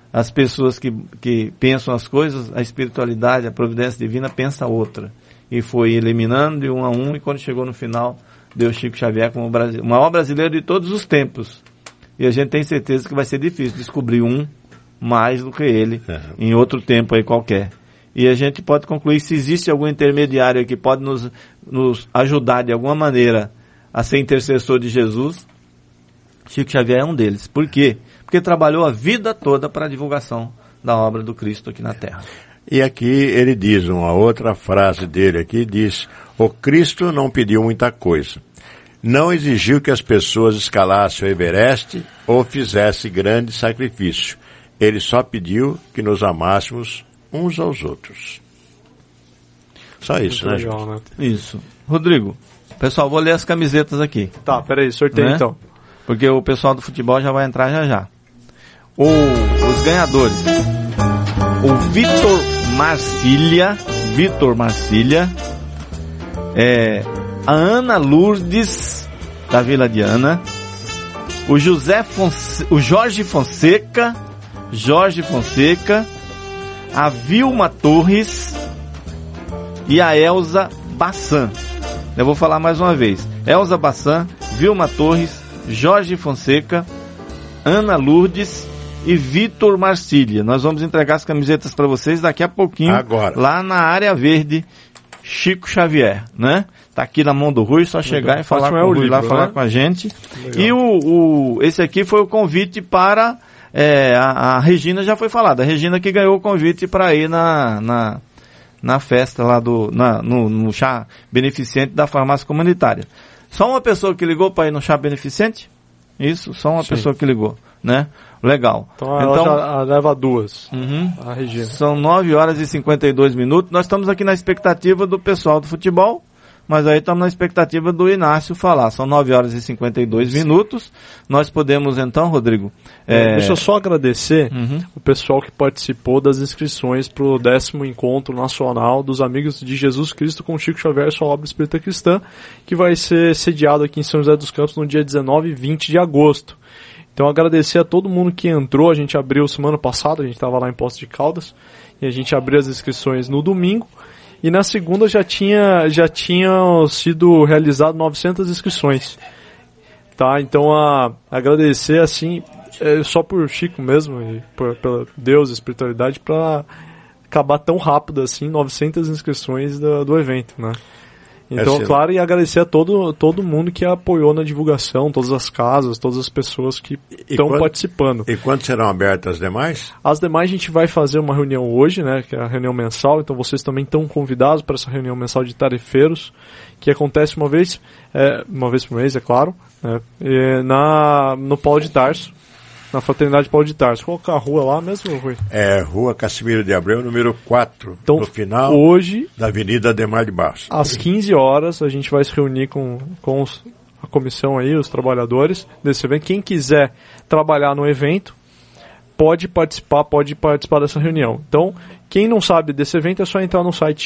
as pessoas que pensam as coisas, a espiritualidade, a providência divina pensa outra. E foi eliminando de um a um, e quando chegou no final, deu Chico Xavier como o maior brasileiro de todos os tempos. E a gente tem certeza que vai ser difícil descobrir um mais do que ele em outro tempo aí qualquer. E a gente pode concluir, se existe algum intermediário que pode nos ajudar de alguma maneira a ser intercessor de Jesus, Chico Xavier é um deles. Por quê? Porque trabalhou a vida toda para a divulgação da obra do Cristo aqui na Terra. E aqui ele diz, uma outra frase dele aqui, diz: o Cristo não pediu muita coisa. Não exigiu que as pessoas escalassem o Everest ou fizessem grande sacrifício. Ele só pediu que nos amássemos uns aos outros. Só isso, né, legal, né? Isso. Rodrigo, pessoal, vou ler as camisetas aqui. Tá, peraí, sorteio, né? Então. Porque o pessoal do futebol já vai entrar já. Os ganhadores. O Vitor Marcília, a Ana Lourdes, da Vila Diana, o Jorge Fonseca, a Vilma Torres e a Elza Bassan. Eu vou falar mais uma vez. Elza Bassan, Vilma Torres, Jorge Fonseca, Ana Lourdes e Vitor Marcília. Nós vamos entregar as camisetas para vocês daqui a pouquinho, agora, lá na área verde Chico Xavier, né? Tá aqui na mão do Rui, só chegar e falar com o Rui lá, falar com a gente. Legal. E esse aqui foi o convite para a Regina, já foi falada. A Regina que ganhou o convite para ir na festa lá no chá beneficente da farmácia comunitária. Só uma pessoa que ligou para ir no chá beneficente? Isso, só uma pessoa que ligou, né? Legal. Então ela já leva duas, a Regina. São 9 horas e 52 minutos. Nós estamos aqui na expectativa do pessoal do futebol, mas aí estamos na expectativa do Inácio falar. São 9 horas e 52 minutos. Nós podemos então, Rodrigo... Deixa eu só agradecer o pessoal que participou das inscrições para o 10º Encontro Nacional dos Amigos de Jesus Cristo com Chico Xavier e sua obra espírita cristã, que vai ser sediado aqui em São José dos Campos no dia 19 e 20 de agosto. Então agradecer a todo mundo que entrou. A gente abriu semana passada, a gente estava lá em Poços de Caldas, e a gente abriu as inscrições no domingo. E na segunda já tinham sido realizadas 900 inscrições. Tá? Então agradecer assim, só por Chico mesmo, e pela Deus e espiritualidade, para acabar tão rápido assim, 900 inscrições do evento, né? Então, claro, e agradecer a todo mundo que apoiou na divulgação, todas as casas, todas as pessoas que estão participando. E quando serão abertas as demais? As demais a gente vai fazer uma reunião hoje, né, que é a reunião mensal, então vocês também estão convidados para essa reunião mensal de tarefeiros, que acontece uma vez por mês, é claro, né, no Paulo de Tarso, na Fraternidade Paulo de Tarso. Qual que é a rua lá mesmo, Rui? Rua Cassimiro de Abreu, número 4, então, no final hoje, da Avenida Ademar de Barros. Às 15 horas, a gente vai se reunir com a comissão aí, os trabalhadores desse evento. Quem quiser trabalhar no evento, pode participar dessa reunião. Então, quem não sabe desse evento, é só entrar no site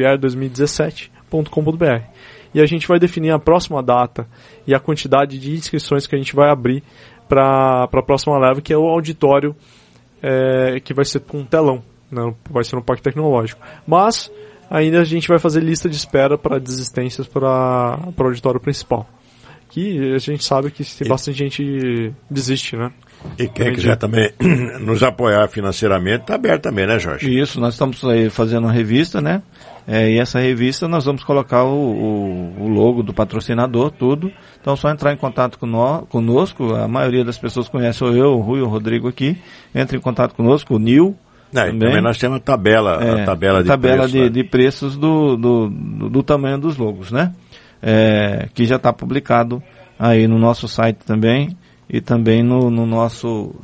chicoxavier2017.com.br. E a gente vai definir a próxima data e a quantidade de inscrições que a gente vai abrir para a próxima leva, que é o auditório, que vai ser com um telão, né? Vai ser no Parque Tecnológico. Mas ainda a gente vai fazer lista de espera para desistências para o auditório principal, que a gente sabe que tem bastante gente desiste, né? E quem quiser também nos apoiar financeiramente, está aberto também, né, Jorge? Isso, nós estamos aí fazendo uma revista, né? E essa revista nós vamos colocar o logo do patrocinador, tudo. Então é só entrar em contato conosco. A maioria das pessoas conhece eu, o Rui, o Rodrigo aqui. Entre em contato conosco, o Nil. Também nós temos a tabela de preços do tamanho dos logos, né? Que já está publicado aí no nosso site também. E também nas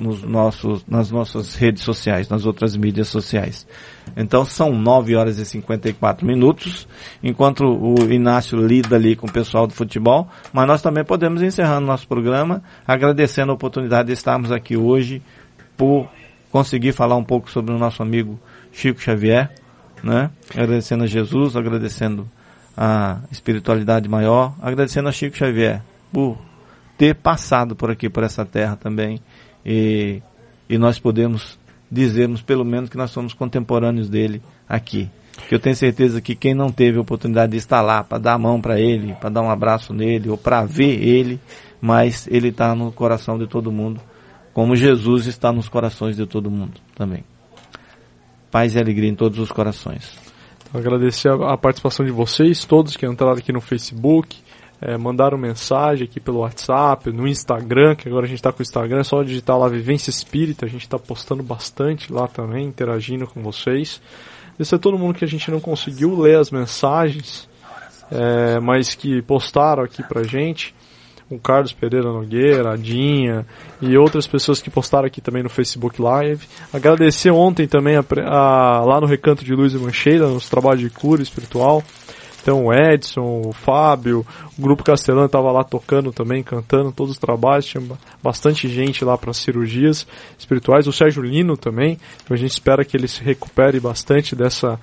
nossas redes sociais, nas outras mídias sociais. Então são 9 horas e 54 minutos, enquanto o Inácio lida ali com o pessoal do futebol, mas nós também podemos encerrar o nosso programa, agradecendo a oportunidade de estarmos aqui hoje, por conseguir falar um pouco sobre o nosso amigo Chico Xavier, né? Agradecendo a Jesus, agradecendo a espiritualidade maior, agradecendo a Chico Xavier por ter passado por aqui, por essa terra também, e nós podemos dizermos pelo menos que nós somos contemporâneos dele aqui. Que eu tenho certeza que quem não teve a oportunidade de estar lá para dar a mão para ele, para dar um abraço nele ou para ver ele, mas ele está no coração de todo mundo, como Jesus está nos corações de todo mundo também. Paz e alegria em todos os corações. Então, agradecer a participação de vocês, todos que entraram aqui no Facebook, mandaram mensagem aqui pelo WhatsApp, no Instagram, que agora a gente está com o Instagram, é só digitar lá Vivência Espírita, a gente está postando bastante lá também, interagindo com vocês. Agradecer a todo mundo que a gente não conseguiu ler as mensagens, mas que postaram aqui pra gente. O Carlos Pereira Nogueira, a Dinha e outras pessoas que postaram aqui também no Facebook Live. Agradecer ontem também lá no Recanto de Luz e Mancheira, nos trabalhos de cura espiritual. Então o Edson, o Fábio, o Grupo Castelã estava lá tocando também, cantando todos os trabalhos. Tinha bastante gente lá para cirurgias espirituais. O Sérgio Lino também. Então a gente espera que ele se recupere bastante dessa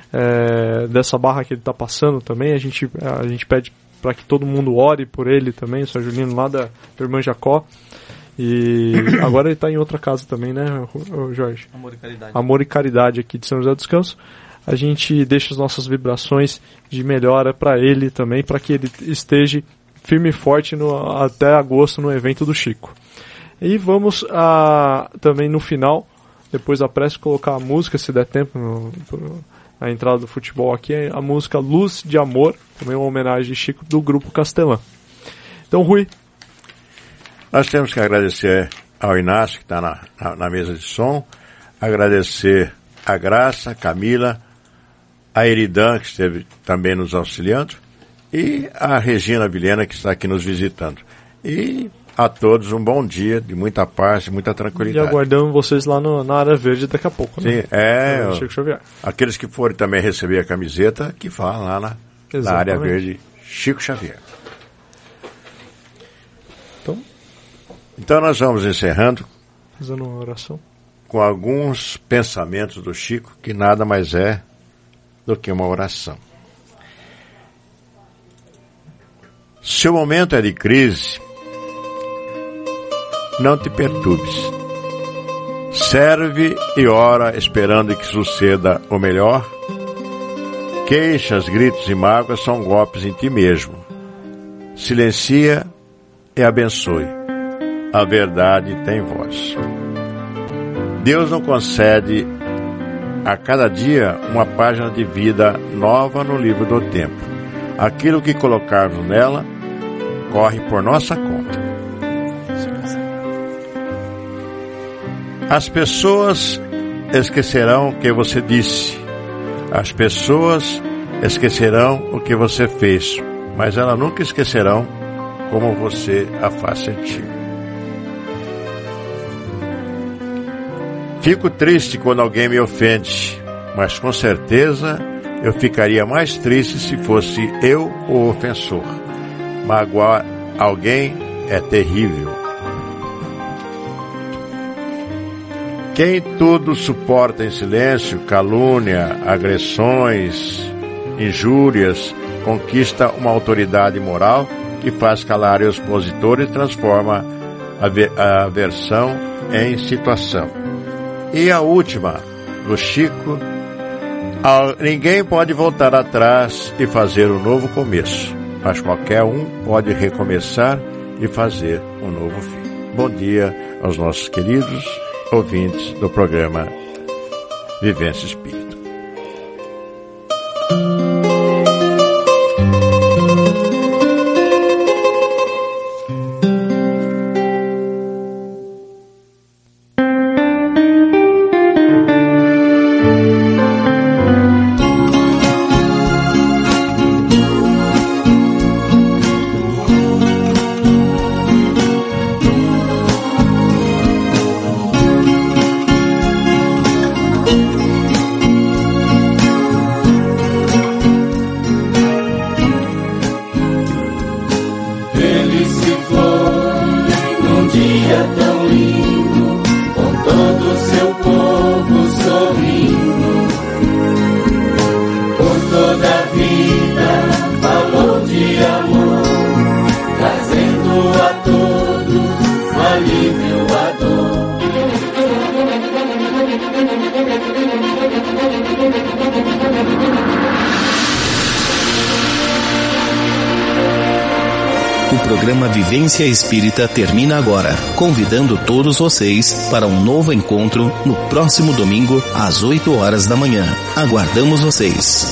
barra que ele está passando também. A gente pede para que todo mundo ore por ele também, o Sérgio Lino lá da Irmã Jacó. E agora ele está em outra casa também, né, Jorge? Amor e Caridade. Amor e Caridade aqui de São José dos Campos. A gente deixa as nossas vibrações de melhora para ele também, para que ele esteja firme e forte até agosto no evento do Chico. E vamos também no final, depois da prece, colocar a música, se der tempo, a entrada do futebol aqui, a música Luz de Amor, também uma homenagem de Chico do Grupo Castelã. Então, Rui. Nós temos que agradecer ao Inácio, que está na mesa de som, agradecer a Graça, a Camila, a Eridan, que esteve também nos auxiliando, e a Regina Vilhena, que está aqui nos visitando. E a todos um bom dia, de muita paz, de muita tranquilidade. E aguardamos vocês lá na área verde daqui a pouco, né? Sim, Chico Xavier. Aqueles que forem também receber a camiseta, que falam lá na área verde Chico Xavier. Então nós vamos encerrando. Fazendo uma oração. Com alguns pensamentos do Chico, que nada mais é do que uma oração. Se o momento é de crise, não te perturbes. Serve e ora esperando que suceda o melhor. Queixas, gritos e mágoas são golpes em ti mesmo. Silencia e abençoe. A verdade tem voz. Deus não concede a cada dia uma página de vida nova no livro do tempo. Aquilo que colocarmos nela corre por nossa conta. As pessoas esquecerão o que você disse. As pessoas esquecerão o que você fez, mas elas nunca esquecerão como você a faz sentir. Fico triste quando alguém me ofende, mas com certeza eu ficaria mais triste se fosse eu o ofensor. Magoar alguém é terrível. Quem tudo suporta em silêncio, calúnia, agressões, injúrias, conquista uma autoridade moral que faz calar os opositores e transforma a aversão em situação. E a última, do Chico: ninguém pode voltar atrás e fazer um novo começo, mas qualquer um pode recomeçar e fazer um novo fim. Bom dia aos nossos queridos ouvintes do programa Vivência Espírita. programa Vivência Espírita termina agora, convidando todos vocês para um novo encontro no próximo domingo às 8 horas da manhã. Aguardamos vocês.